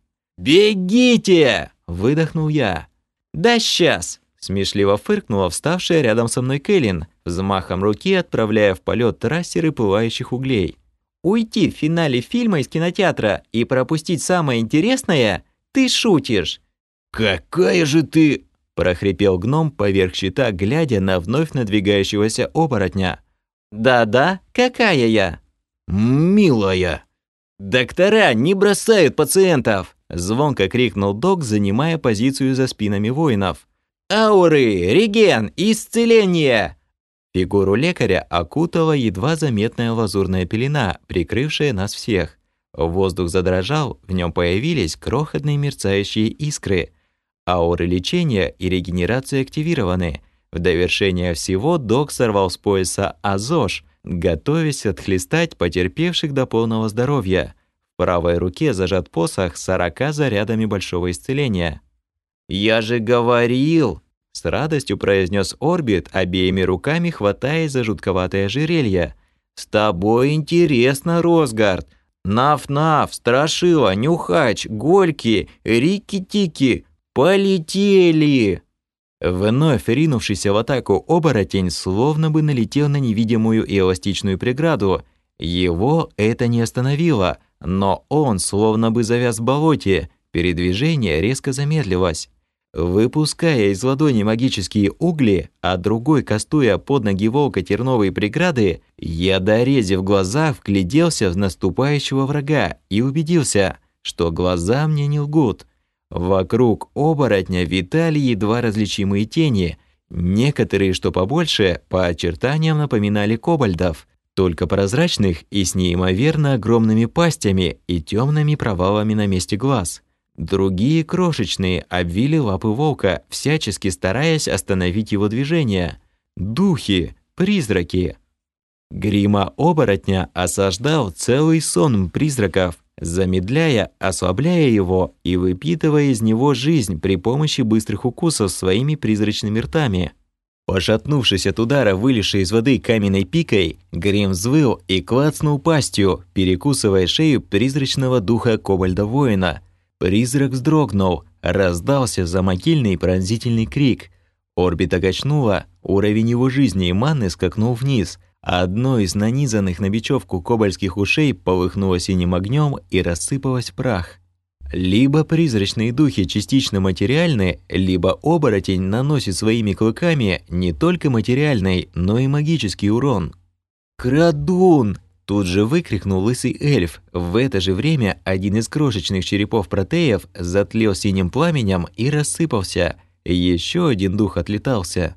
«Бегите!» – выдохнул я. «Да сейчас!» – смешливо фыркнула вставшая рядом со мной Кэлен, взмахом руки отправляя в полет трассеры пылающих углей. «Уйти в финале фильма из кинотеатра и пропустить самое интересное? Ты шутишь!» «Какая же ты...» – прохрипел гном поверх щита, глядя на вновь надвигающегося оборотня. «Да-да, какая я?» «Милая!» «Доктора не бросают пациентов!» – звонко крикнул док, занимая позицию за спинами воинов. «Ауры! Реген! Исцеление!» Фигуру лекаря окутала едва заметная лазурная пелена, прикрывшая нас всех. Воздух задрожал, в нем появились крохотные мерцающие искры. Ауры лечения и регенерации активированы. В довершение всего док сорвал с пояса АЗОЖ, готовясь отхлестать потерпевших до полного здоровья. В правой руке зажат посох с сорока зарядами большого исцеления. «Я же говорил!» — с радостью произнес Орбит, обеими руками хватаясь за жутковатое ожерелье. «С тобой интересно, Росгард! Наф-наф, Страшила, Нюхач, Гольки, Рики-тики! Полетели!» Вновь ринувшийся в атаку оборотень словно бы налетел на невидимую и эластичную преграду. Его это не остановило, но он словно бы завяз в болоте, передвижение резко замедлилось. Выпуская из ладони магические угли, а другой кастуя под ноги волка терновые преграды, я, дорезив глаза, вгляделся в наступающего врага и убедился, что глаза мне не лгут. Вокруг оборотня витали едва различимые тени, некоторые, что побольше, по очертаниям напоминали кобальдов, только прозрачных и с неимоверно огромными пастями и темными провалами на месте глаз. Другие крошечные обвили лапы волка, всячески стараясь остановить его движение. Духи, призраки. Грима оборотня осаждал целый сон призраков, замедляя, ослабляя его и выпитывая из него жизнь при помощи быстрых укусов своими призрачными ртами. Пошатнувшись от удара, вылезшей из воды каменной пикой, Грим взвыл и клацнул пастью, перекусывая шею призрачного духа кобальда-воина. Призрак вздрогнул, раздался замогильный пронзительный крик. Орбита качнула, уровень его жизни и маны скакнул вниз. Одно из нанизанных на бечевку кобальских ушей полыхнуло синим огнем и рассыпалось в прах. Либо призрачные духи частично материальны, либо оборотень наносит своими клыками не только материальный, но и магический урон. «Крадун!» – тут же выкрикнул лысый эльф. В это же время один из крошечных черепов протеев затлел синим пламенем и рассыпался. Еще один дух отлетался.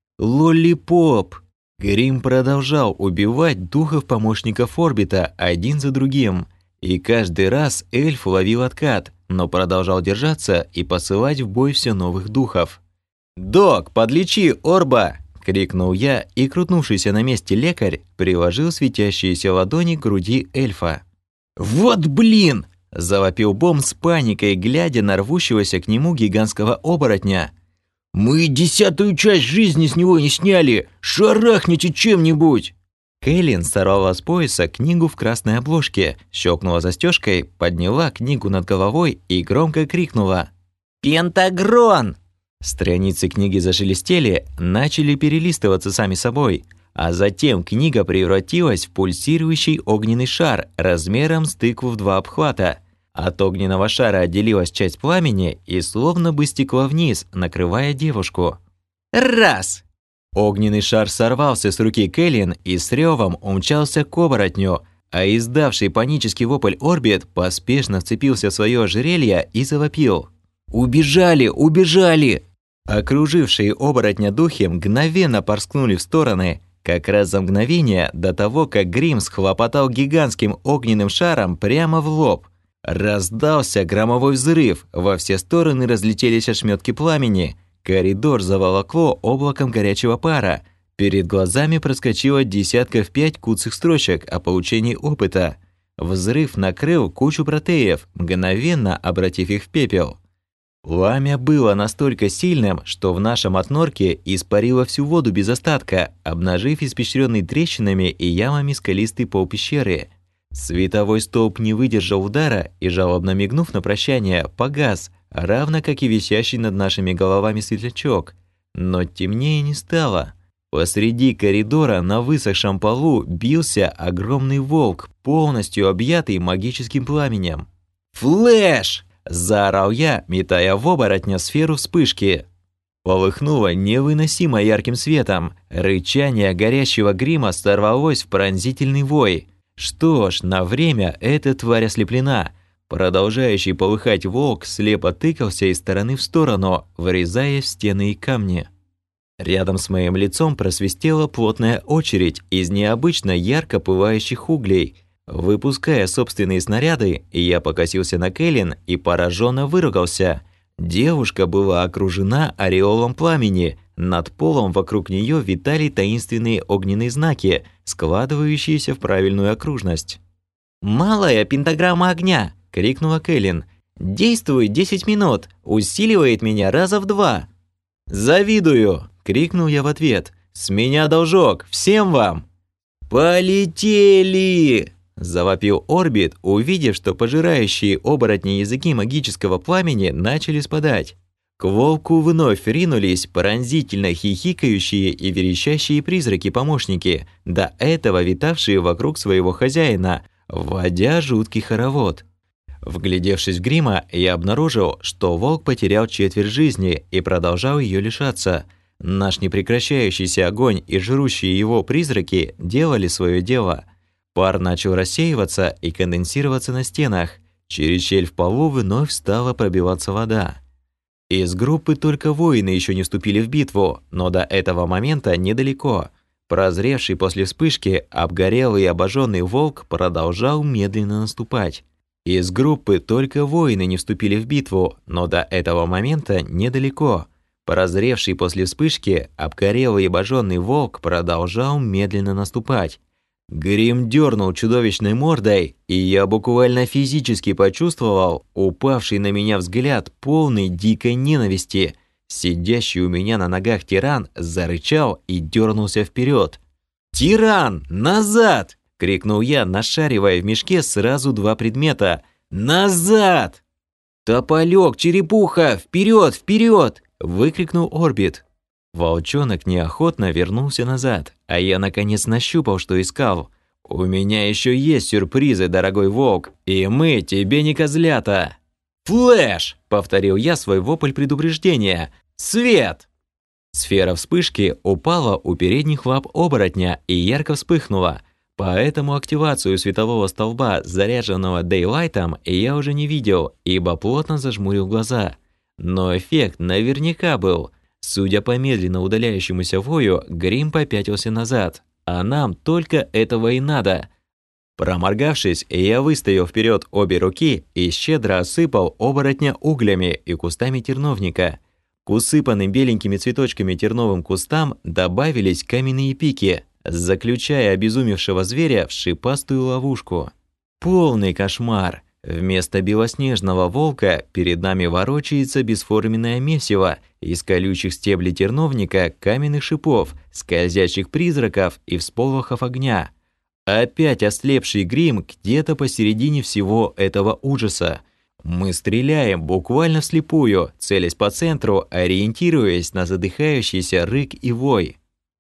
«Лоллипоп!» Грим продолжал убивать духов-помощников Орбита один за другим. И каждый раз эльф ловил откат, но продолжал держаться и посылать в бой все новых духов. «Док, подлечи Орба!» – крикнул я, и крутнувшийся на месте лекарь приложил светящиеся ладони к груди эльфа. «Вот блин!» – завопил Бом с паникой, глядя на рвущегося к нему гигантского оборотня. «Мы десятую часть жизни с него не сняли! Шарахните чем-нибудь!» Кэлен сорвала с пояса книгу в красной обложке, щелкнула застежкой, подняла книгу над головой и громко крикнула: «Пентагрон!». Страницы книги зашелестели, начали перелистываться сами собой, а затем книга превратилась в пульсирующий огненный шар размером с тыкву в два обхвата. От огненного шара отделилась часть пламени и словно бы стекла вниз, накрывая девушку. «Раз!». Огненный шар сорвался с руки Кэлен и с ревом умчался к оборотню, а издавший панический вопль Орбит поспешно вцепился в свое ожерелье и завопил: «Убежали! Убежали!». Окружившие оборотня духи мгновенно порскнули в стороны, как раз за мгновение до того, как Грим схлопотал гигантским огненным шаром прямо в лоб. Раздался громовой взрыв, во все стороны разлетелись ошметки пламени. Коридор заволокло облаком горячего пара. Перед глазами проскочило десятков пять куцых строчек о получении опыта. Взрыв накрыл кучу протеев, мгновенно обратив их в пепел. Пламя было настолько сильным, что в нашем отнорке испарило всю воду без остатка, обнажив испещренный трещинами и ямами скалистый пол пещеры. Световой столб не выдержал удара и, жалобно мигнув на прощание, погас, равно как и висящий над нашими головами светлячок. Но темнее не стало. Посреди коридора на высохшем полу бился огромный волк, полностью объятый магическим пламенем. «Флэш!» – заорал я, метая в оборотня сферу вспышки. Полыхнуло невыносимо ярким светом. Рычание горящего грима сорвалось в пронзительный вой. Что ж, на время эта тварь ослеплена. Продолжающий полыхать волк слепо тыкался из стороны в сторону, врезая в стены и камни. Рядом с моим лицом просвистела плотная очередь из необычно ярко пылающих углей. Выпуская собственные снаряды, я покосился на Кэлен и пораженно выругался. Девушка была окружена ореолом пламени. Над полом вокруг нее витали таинственные огненные знаки, складывающиеся в правильную окружность. «Малая пентаграмма огня!» – крикнула Кэлен. «Действует десять минут, усиливает меня раза в два». «Завидую!» – крикнул я в ответ. «С меня должок! Всем вам!» «Полетели!» – завопил Орбит, увидев, что пожирающие оборотни языки магического пламени начали спадать. К волку вновь ринулись пронзительно хихикающие и верещащие призраки-помощники, до этого витавшие вокруг своего хозяина, вводя жуткий хоровод. Вглядевшись в грима, я обнаружил, что волк потерял четверть жизни и продолжал ее лишаться. Наш непрекращающийся огонь и жрущие его призраки делали свое дело. Пар начал рассеиваться и конденсироваться на стенах. Через щель в полу вновь стала пробиваться вода. Из группы только воины еще не вступили в битву, но до этого момента недалеко. Прозревший после вспышки, обгорелый и обожженный волк продолжал медленно наступать. Из группы только воины не вступили в битву, но до этого момента недалеко. Прозревший после вспышки, обгорелый и обожженный волк продолжал медленно наступать. Грим дернул чудовищной мордой, и я буквально физически почувствовал упавший на меня взгляд полный дикой ненависти. Сидящий у меня на ногах тиран зарычал и дернулся вперед. «Тиран, назад!» – крикнул я, нашаривая в мешке сразу два предмета. «Назад!» «Тополёк, черепуха, вперед, вперед!» – выкрикнул Орбит. Волчонок неохотно вернулся назад, а я наконец нащупал, что искал. «У меня еще есть сюрпризы, дорогой волк, и мы тебе не козлята!» «Флэш!» – повторил я свой вопль предупреждения. «Свет!» Сфера вспышки упала у передних лап оборотня и ярко вспыхнула. Поэтому активацию светового столба, заряженного дейлайтом, я уже не видел, ибо плотно зажмурил глаза. Но эффект наверняка был. Судя по медленно удаляющемуся вою, Грим попятился назад. А нам только этого и надо. Проморгавшись, я выставил вперед обе руки и щедро осыпал оборотня углями и кустами терновника. К усыпанным беленькими цветочками терновым кустам добавились каменные пики, заключая обезумевшего зверя в шипастую ловушку. Полный кошмар. Вместо белоснежного волка перед нами ворочается бесформенное месиво из колючих стеблей терновника, каменных шипов, скользящих призраков и всполохов огня. Опять ослепший Грим где-то посередине всего этого ужаса. Мы стреляем буквально вслепую, целясь по центру, ориентируясь на задыхающийся рык и вой.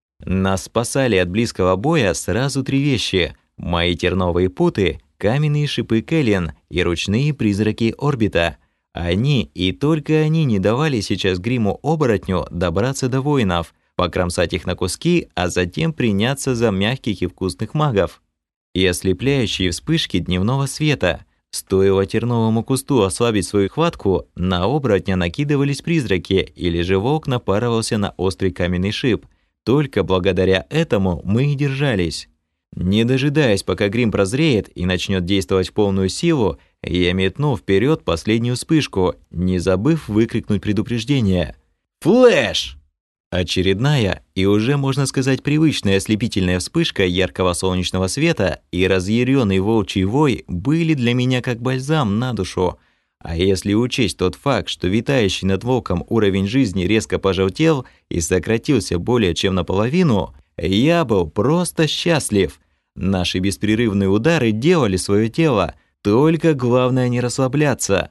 Нас спасали от близкого боя сразу три вещи: мои терновые путы, каменные шипы Кэлен и ручные призраки Орбита. Они и только они не давали сейчас Гриму-оборотню добраться до воинов, покромсать их на куски, а затем приняться за мягких и вкусных магов. И ослепляющие вспышки дневного света. Стоило терновому кусту ослабить свою хватку, на оборотня накидывались призраки, или же волк напарывался на острый каменный шип. Только благодаря этому мы и держались. Не дожидаясь, пока Грим прозреет и начнет действовать в полную силу, я метнул вперед последнюю вспышку, не забыв выкрикнуть предупреждение. «Флэш!» Очередная и уже, можно сказать, привычная ослепительная вспышка яркого солнечного света и разъяренный волчий вой были для меня как бальзам на душу. А если учесть тот факт, что витающий над волком уровень жизни резко пожелтел и сократился более чем наполовину, я был просто счастлив. Наши беспрерывные удары делали свое дело, только главное не расслабляться.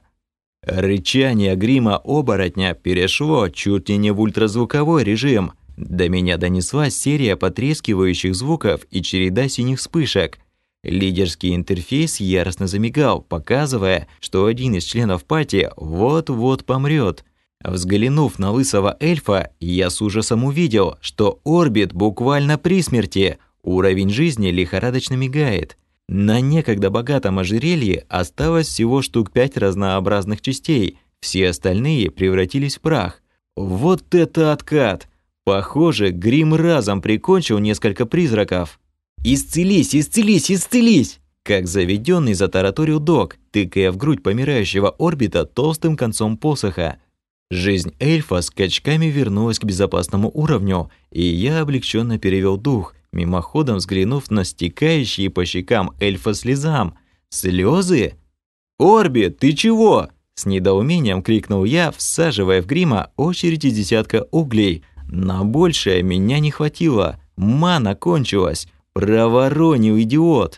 Рычание Грима-оборотня перешло чуть ли не в ультразвуковой режим. До меня донеслась серия потрескивающих звуков и череда синих вспышек. Лидерский интерфейс яростно замигал, показывая, что один из членов пати вот-вот помрет. Взглянув на лысого эльфа, я с ужасом увидел, что Орбит буквально при смерти, уровень жизни лихорадочно мигает. На некогда богатом ожерелье осталось всего штук пять разнообразных частей, все остальные превратились в прах. Вот это откат! Похоже, Грим разом прикончил несколько призраков. «Исцелись, исцелись, исцелись!» Как заведенный затараторил Док, тыкая в грудь помирающего Орбита толстым концом посоха. Жизнь эльфа скачками вернулась к безопасному уровню, и я облегченно перевел дух, мимоходом взглянув на стекающие по щекам эльфа слезам. Слезы? «Орбит, ты чего?» С недоумением крикнул я, всаживая в Грима очередь из десятка углей. На большее меня не хватило, мана кончилась. Проворонил идиот.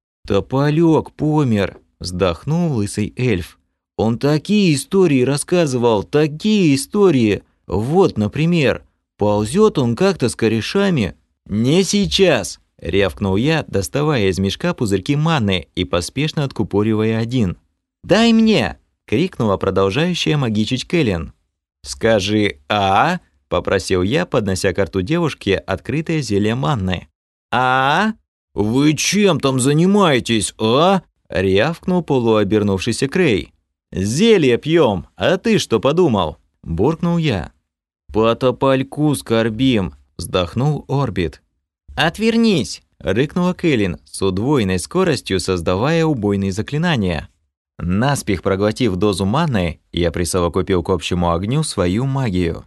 «Тополёк помер», вздохнул лысый эльф. «Он такие истории рассказывал, такие истории. Вот, например, ползет он как-то с корешами». «Не сейчас!» – рявкнул я, доставая из мешка пузырьки маны и поспешно откупоривая один. «Дай мне!» – крикнула продолжающая магичить Кэлен. «Скажи «а», – попросил я, поднося к рту девушки открытое зелье манны. «А? Вы чем там занимаетесь, а?» – рявкнул полуобернувшийся Крей. «Зелье пьем, а ты что подумал?» – буркнул я. «По топольку скорбим», – вздохнул Орбит. «Отвернись!» – рыкнула Кэлен, с удвоенной скоростью создавая убойные заклинания. Наспех проглотив дозу маны, я присовокупил к общему огню свою магию.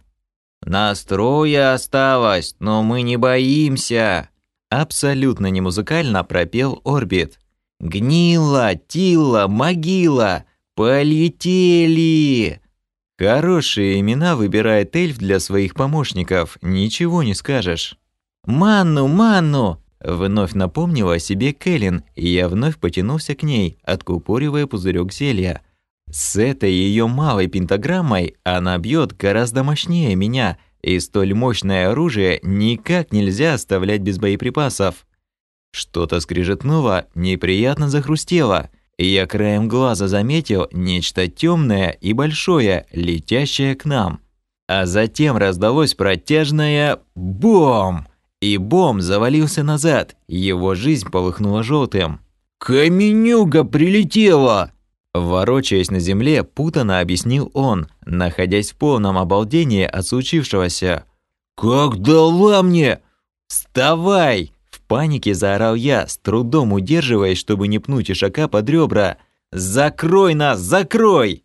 «Настроя осталось, но мы не боимся!» Абсолютно не музыкально пропел Орбит. «Гнила, Тилла, могила! Полетели!» Хорошие имена выбирает эльф для своих помощников, ничего не скажешь. «Манну, манну!» Вновь напомнила о себе Кэлен, и я вновь потянулся к ней, откупоривая пузырек зелья. С этой ее малой пентаграммой она бьет гораздо мощнее меня, и столь мощное оружие никак нельзя оставлять без боеприпасов. Что-то скрежетнуло, неприятно захрустело, и я краем глаза заметил нечто темное и большое, летящее к нам. А затем раздалось протяжное «бом!», и бом завалился назад, его жизнь полыхнула желтым. «Каменюга прилетела!» Ворочаясь на земле, путанно объяснил он, находясь в полном обалдении от случившегося. «Как дала мне!» «Вставай!» В панике заорал я, с трудом удерживаясь, чтобы не пнуть ишака под ребра. «Закрой нас, закрой!»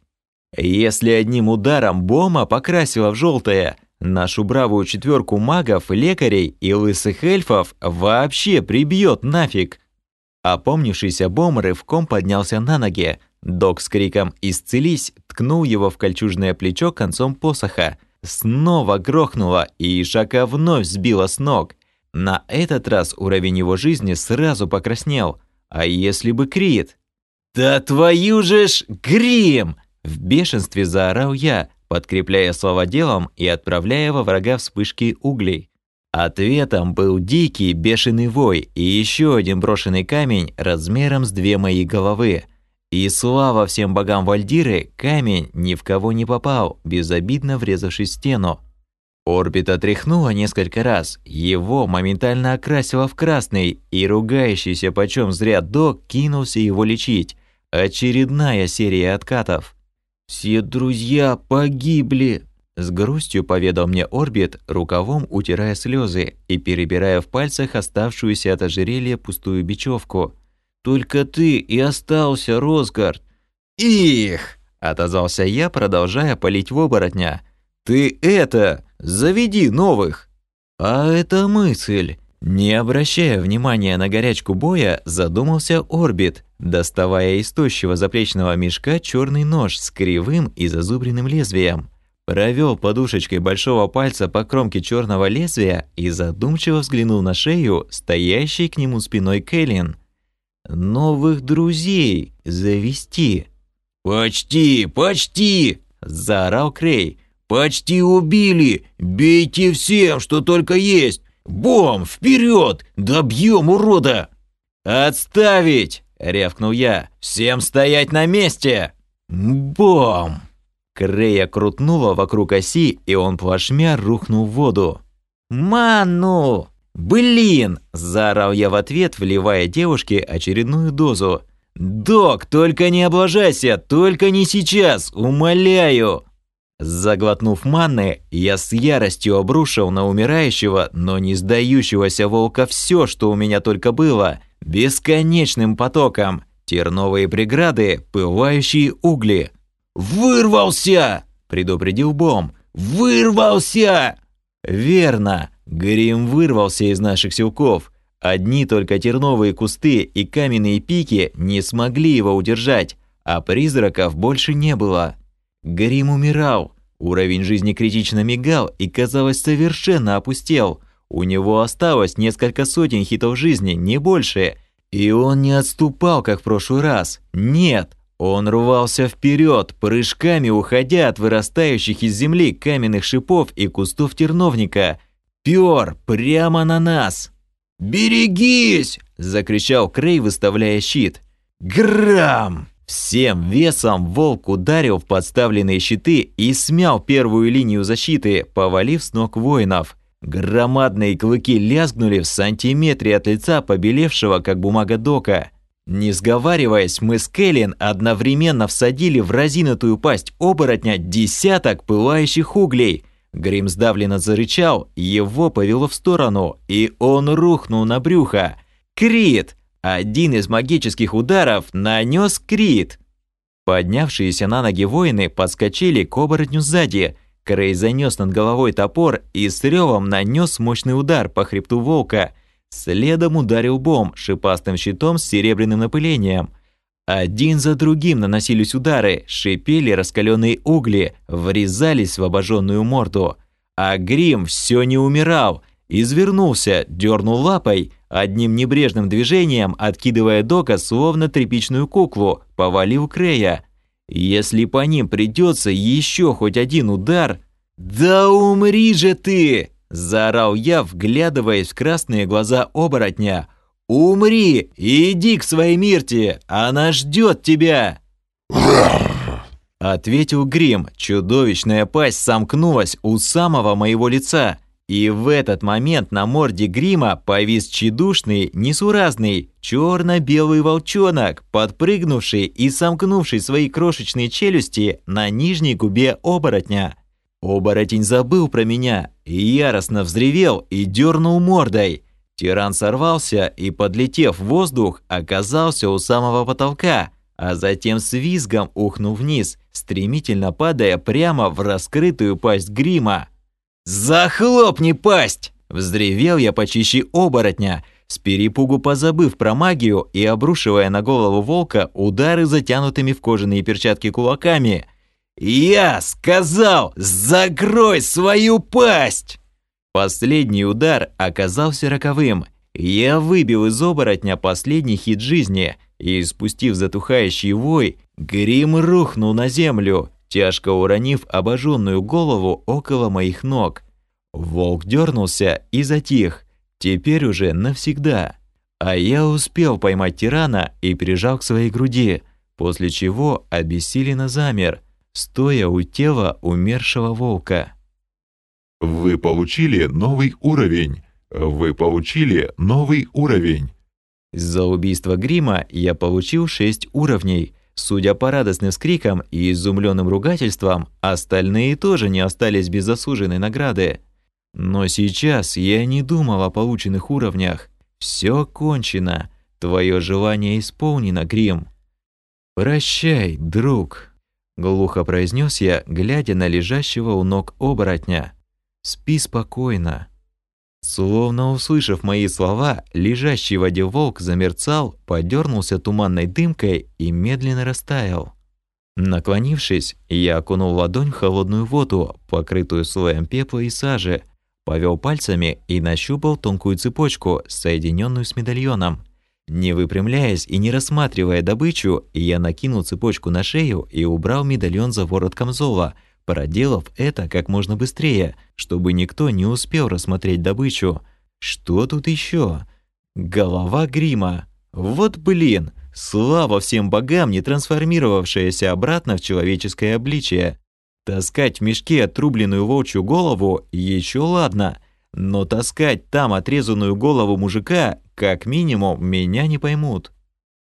Если одним ударом бома покрасила в желтое, нашу бравую четверку магов, лекарей и лысых эльфов вообще прибьет нафиг. Опомнившийся бом рывком поднялся на ноги. Док с криком «Исцелись!» ткнул его в кольчужное плечо концом посоха. Снова грохнуло, и ишака вновь сбило с ног. На этот раз уровень его жизни сразу покраснел. А если бы крит? «Да твою же ж грим!» В бешенстве заорал я, подкрепляя слова делом и отправляя во врага вспышки углей. Ответом был дикий бешеный вой и еще один брошенный камень размером с две мои головы. И слава всем богам Вальдиры, камень ни в кого не попал, безобидно врезавшись в стену. Орбит отряхнуло несколько раз, его моментально окрасило в красный, и ругающийся почем зря док кинулся его лечить. Очередная серия откатов. «Все друзья погибли!» С грустью поведал мне Орбит, рукавом утирая слезы и перебирая в пальцах оставшуюся от ожерелья пустую бечевку. «Только ты и остался, Росгард!» «Их!» – отозвался я, продолжая палить в оборотня. «Ты это, заведи новых!» «А это мысль!» Не обращая внимания на горячку боя, задумался Орбит, доставая из тощего заплечного мешка черный нож с кривым и зазубренным лезвием. Провел подушечкой большого пальца по кромке черного лезвия и задумчиво взглянул на шею, стоящей к нему спиной Кэлен. «Новых друзей завести!» «Почти, почти!» – заорал Крей. «Почти убили! Бейте всем, что только есть! Бом, вперед! Добьем урода!» «Отставить!» – рявкнул я. «Всем стоять на месте!» Бом! Крея крутнуло вокруг оси, и он плашмя рухнул в воду. «Ману! Блин!» – заорал я в ответ, вливая девушке очередную дозу. «Док, только не облажайся, только не сейчас, умоляю!» Заглотнув манны, я с яростью обрушил на умирающего, но не сдающегося волка все, что у меня только было, бесконечным потоком. Терновые преграды, пылающие угли. «Вырвался!» – предупредил Бом. «Вырвался!» Верно, Грим вырвался из наших силков. Одни только терновые кусты и каменные пики не смогли его удержать, а призраков больше не было. Грим умирал, уровень жизни критично мигал и, казалось, совершенно опустел. У него осталось несколько сотен хитов жизни, не больше. И он не отступал, как в прошлый раз. Нет, он рвался вперед, прыжками уходя от вырастающих из земли каменных шипов и кустов терновника. Пёр прямо на нас. «Берегись!» – закричал Крей, выставляя щит. «Грам!» Всем весом волк ударил в подставленные щиты и смял первую линию защиты, повалив с ног воинов. Громадные клыки лязгнули в сантиметре от лица побелевшего, как бумага дока. Не сговариваясь, мы с Кэлен одновременно всадили в разинутую пасть оборотня десяток пылающих углей. Грим сдавленно зарычал, его повело в сторону, и он рухнул на брюхо. Крит! Один из магических ударов нанес крит. Поднявшиеся на ноги воины подскочили к оборотню сзади. Крей занес над головой топор и с ревом нанес мощный удар по хребту волка. Следом ударил Бом шипастым щитом с серебряным напылением. Один за другим наносились удары, шипели раскаленные угли, врезались в обожженную морду. А Грим все не умирал. Извернулся, дернул лапой, одним небрежным движением, откидывая Дока, словно тряпичную куклу, повалил Крея. Если по ним придется еще хоть один удар... «Да умри же ты!» – заорал я, вглядываясь в красные глаза оборотня. «Умри и иди к своей Мирте, она ждет тебя!» Ответил Грим. Чудовищная пасть сомкнулась у самого моего лица. И в этот момент на морде Грима повис тщедушный, несуразный, черно-белый волчонок, подпрыгнувший и сомкнувший свои крошечные челюсти на нижней губе оборотня. Оборотень забыл про меня, и яростно взревел и дернул мордой. Тиран сорвался и, подлетев в воздух, оказался у самого потолка, а затем с визгом ухнул вниз, стремительно падая прямо в раскрытую пасть Грима. «Захлопни пасть!» – взревел я почище оборотня, с перепугу позабыв про магию и обрушивая на голову волка удары затянутыми в кожаные перчатки кулаками. «Я сказал, закрой свою пасть!» Последний удар оказался роковым. Я выбил из оборотня последний хит жизни, и, спустив затухающий вой, Грим рухнул на землю, тяжко уронив обожженную голову около моих ног. Волк дернулся и затих, теперь уже навсегда. А я успел поймать тирана и прижал к своей груди, после чего обессиленно замер, стоя у тела умершего волка. Вы получили новый уровень. Вы получили новый уровень. За убийство Грима я получил шесть уровней. Судя по радостным скрикам и изумленным ругательствам, остальные тоже не остались без заслуженной награды. Но сейчас я не думал о полученных уровнях. Все кончено. Твое желание исполнено, Грим. «Прощай, друг», — глухо произнес я, глядя на лежащего у ног оборотня. «Спи спокойно». Словно услышав мои слова, лежащий в воде волк замерцал, подернулся туманной дымкой и медленно растаял. Наклонившись, я окунул ладонь в холодную воду, покрытую слоем пепла и сажи, повел пальцами и нащупал тонкую цепочку, соединенную с медальоном. Не выпрямляясь и не рассматривая добычу, я накинул цепочку на шею и убрал медальон за ворот камзола, проделав это как можно быстрее, чтобы никто не успел рассмотреть добычу. Что тут еще? Голова Грима. Вот блин, слава всем богам, не трансформировавшаяся обратно в человеческое обличие. Таскать в мешке отрубленную волчью голову еще ладно, но таскать там отрезанную голову мужика, как минимум, меня не поймут.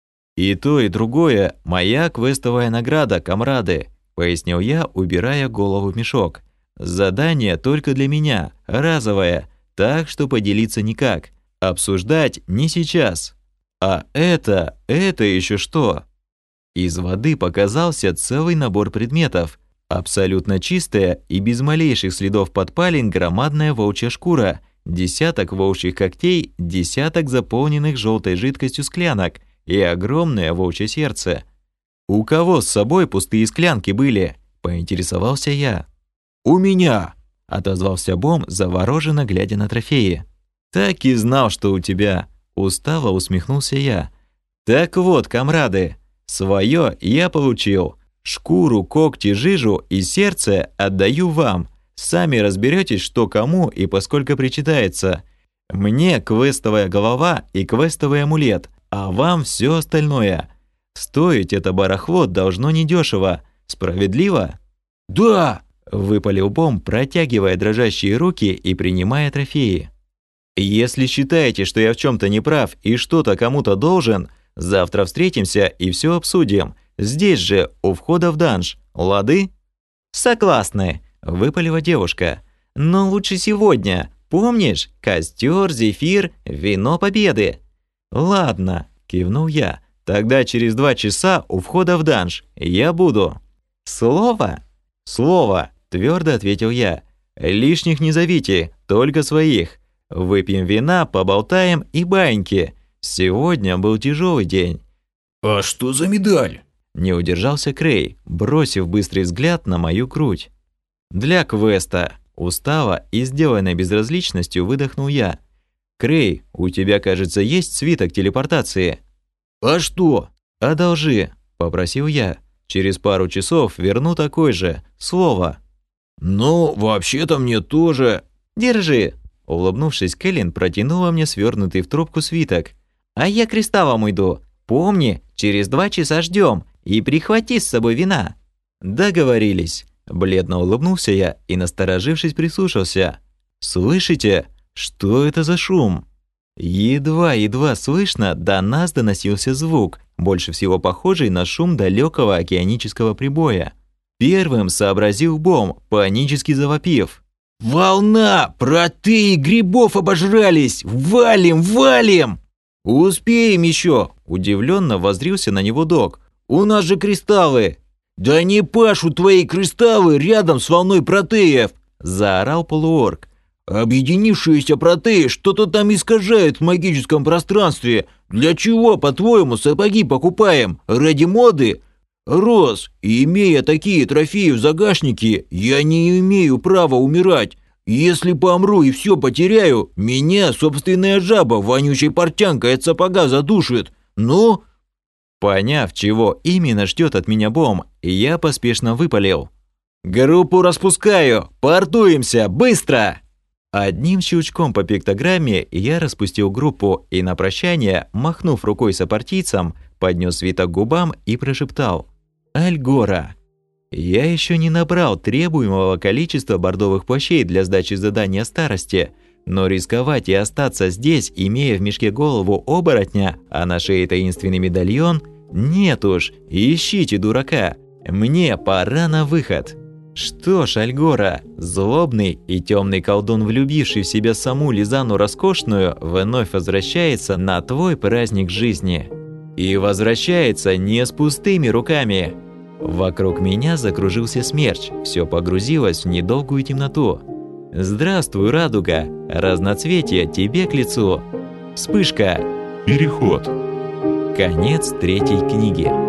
И то, и другое – моя квестовая награда, комрады, пояснил я, убирая голову в мешок. Задание только для меня, разовое, так что поделиться никак. Обсуждать не сейчас. А это, это еще что? Из воды показался целый набор предметов. Абсолютно чистая и без малейших следов подпалин громадная волчья шкура, десяток волчьих когтей, десяток заполненных желтой жидкостью склянок и огромное волчье сердце. «У кого с собой пустые склянки были?» – поинтересовался я. «У меня!» – отозвался Бом, завороженно глядя на трофеи. «Так и знал, что у тебя!» – устало усмехнулся я. «Так вот, комрады, свое я получил. Шкуру, когти, жижу и сердце отдаю вам. Сами разберетесь, что кому и поскольку причитается. Мне квестовая голова и квестовый амулет, а вам все остальное. Стоить это барахло должно недешево. Справедливо?» «Да!» – выпалил Бом, протягивая дрожащие руки и принимая трофеи. «Если считаете, что я в чем-то не прав и что-то кому-то должен, завтра встретимся и все обсудим. Здесь же, у входа в данж. Лады?» «Согласны», – выпалила девушка. «Но лучше сегодня. Помнишь? Костер, зефир, вино победы». «Ладно», – кивнул я. «Тогда через два часа у входа в данж. Я буду». «Слово?» «Слово», – твердо ответил я. «Лишних не зовите, только своих. Выпьем вина, поболтаем и баньки. Сегодня был тяжелый день». «А что за медаль?» Не удержался Крей, бросив быстрый взгляд на мою грудь. «Для квеста», устало и сделанной безразличностью выдохнул я. «Крей, у тебя, кажется, есть свиток телепортации?» «А что?» «Одолжи», попросил я. Через пару часов верну такой же. Слово. Ну, вообще-то мне тоже. Держи. Улыбнувшись, Кэлен протянула мне свернутый в трубку свиток. А я к кристаллам уйду. Помни, через два часа ждем. И прихвати с собой вина. Договорились. Бледно улыбнулся я и, насторожившись, прислушался. «Слышите? Что это за шум?» Едва-едва слышно до нас доносился звук, больше всего похожий на шум далекого океанического прибоя. Первым сообразил Бом, панически завопив. «Волна! Протеи грибов обожрались! Валим, валим!» «Успеем еще!» – удивленно воззрился на него Док. «У нас же кристаллы!» «Да не пашут твои кристаллы рядом с волной протеев!» – заорал полуорк. «Объединившиеся протеи что-то там искажают в магическом пространстве. Для чего, по-твоему, сапоги покупаем? Ради моды? Рос, имея такие трофеи в загашнике, я не имею права умирать. Если помру и все потеряю, меня собственная жаба вонючей портянкой от сапога задушит. Ну?» Поняв, чего именно ждет от меня Бом, я поспешно выпалил. «Группу распускаю! Портуемся! Быстро!» Одним щелчком по пиктограмме я распустил группу и на прощание, махнув рукой сопартийцам, поднес свиток к губам и прошептал: «Альгора». Я еще не набрал требуемого количества бордовых плащей для сдачи задания старости, но рисковать и остаться здесь, имея в мешке голову оборотня, а на шее таинственный медальон, нет уж, ищите дурака, мне пора на выход. Что ж, Альгора, злобный и темный колдун, влюбивший в себя саму Лизану Роскошную, вновь возвращается на твой праздник жизни. И возвращается не с пустыми руками. Вокруг меня закружился смерч, все погрузилось в недолгую темноту. Здравствуй, радуга, разноцветие тебе к лицу. Вспышка. Переход. Конец третьей книги.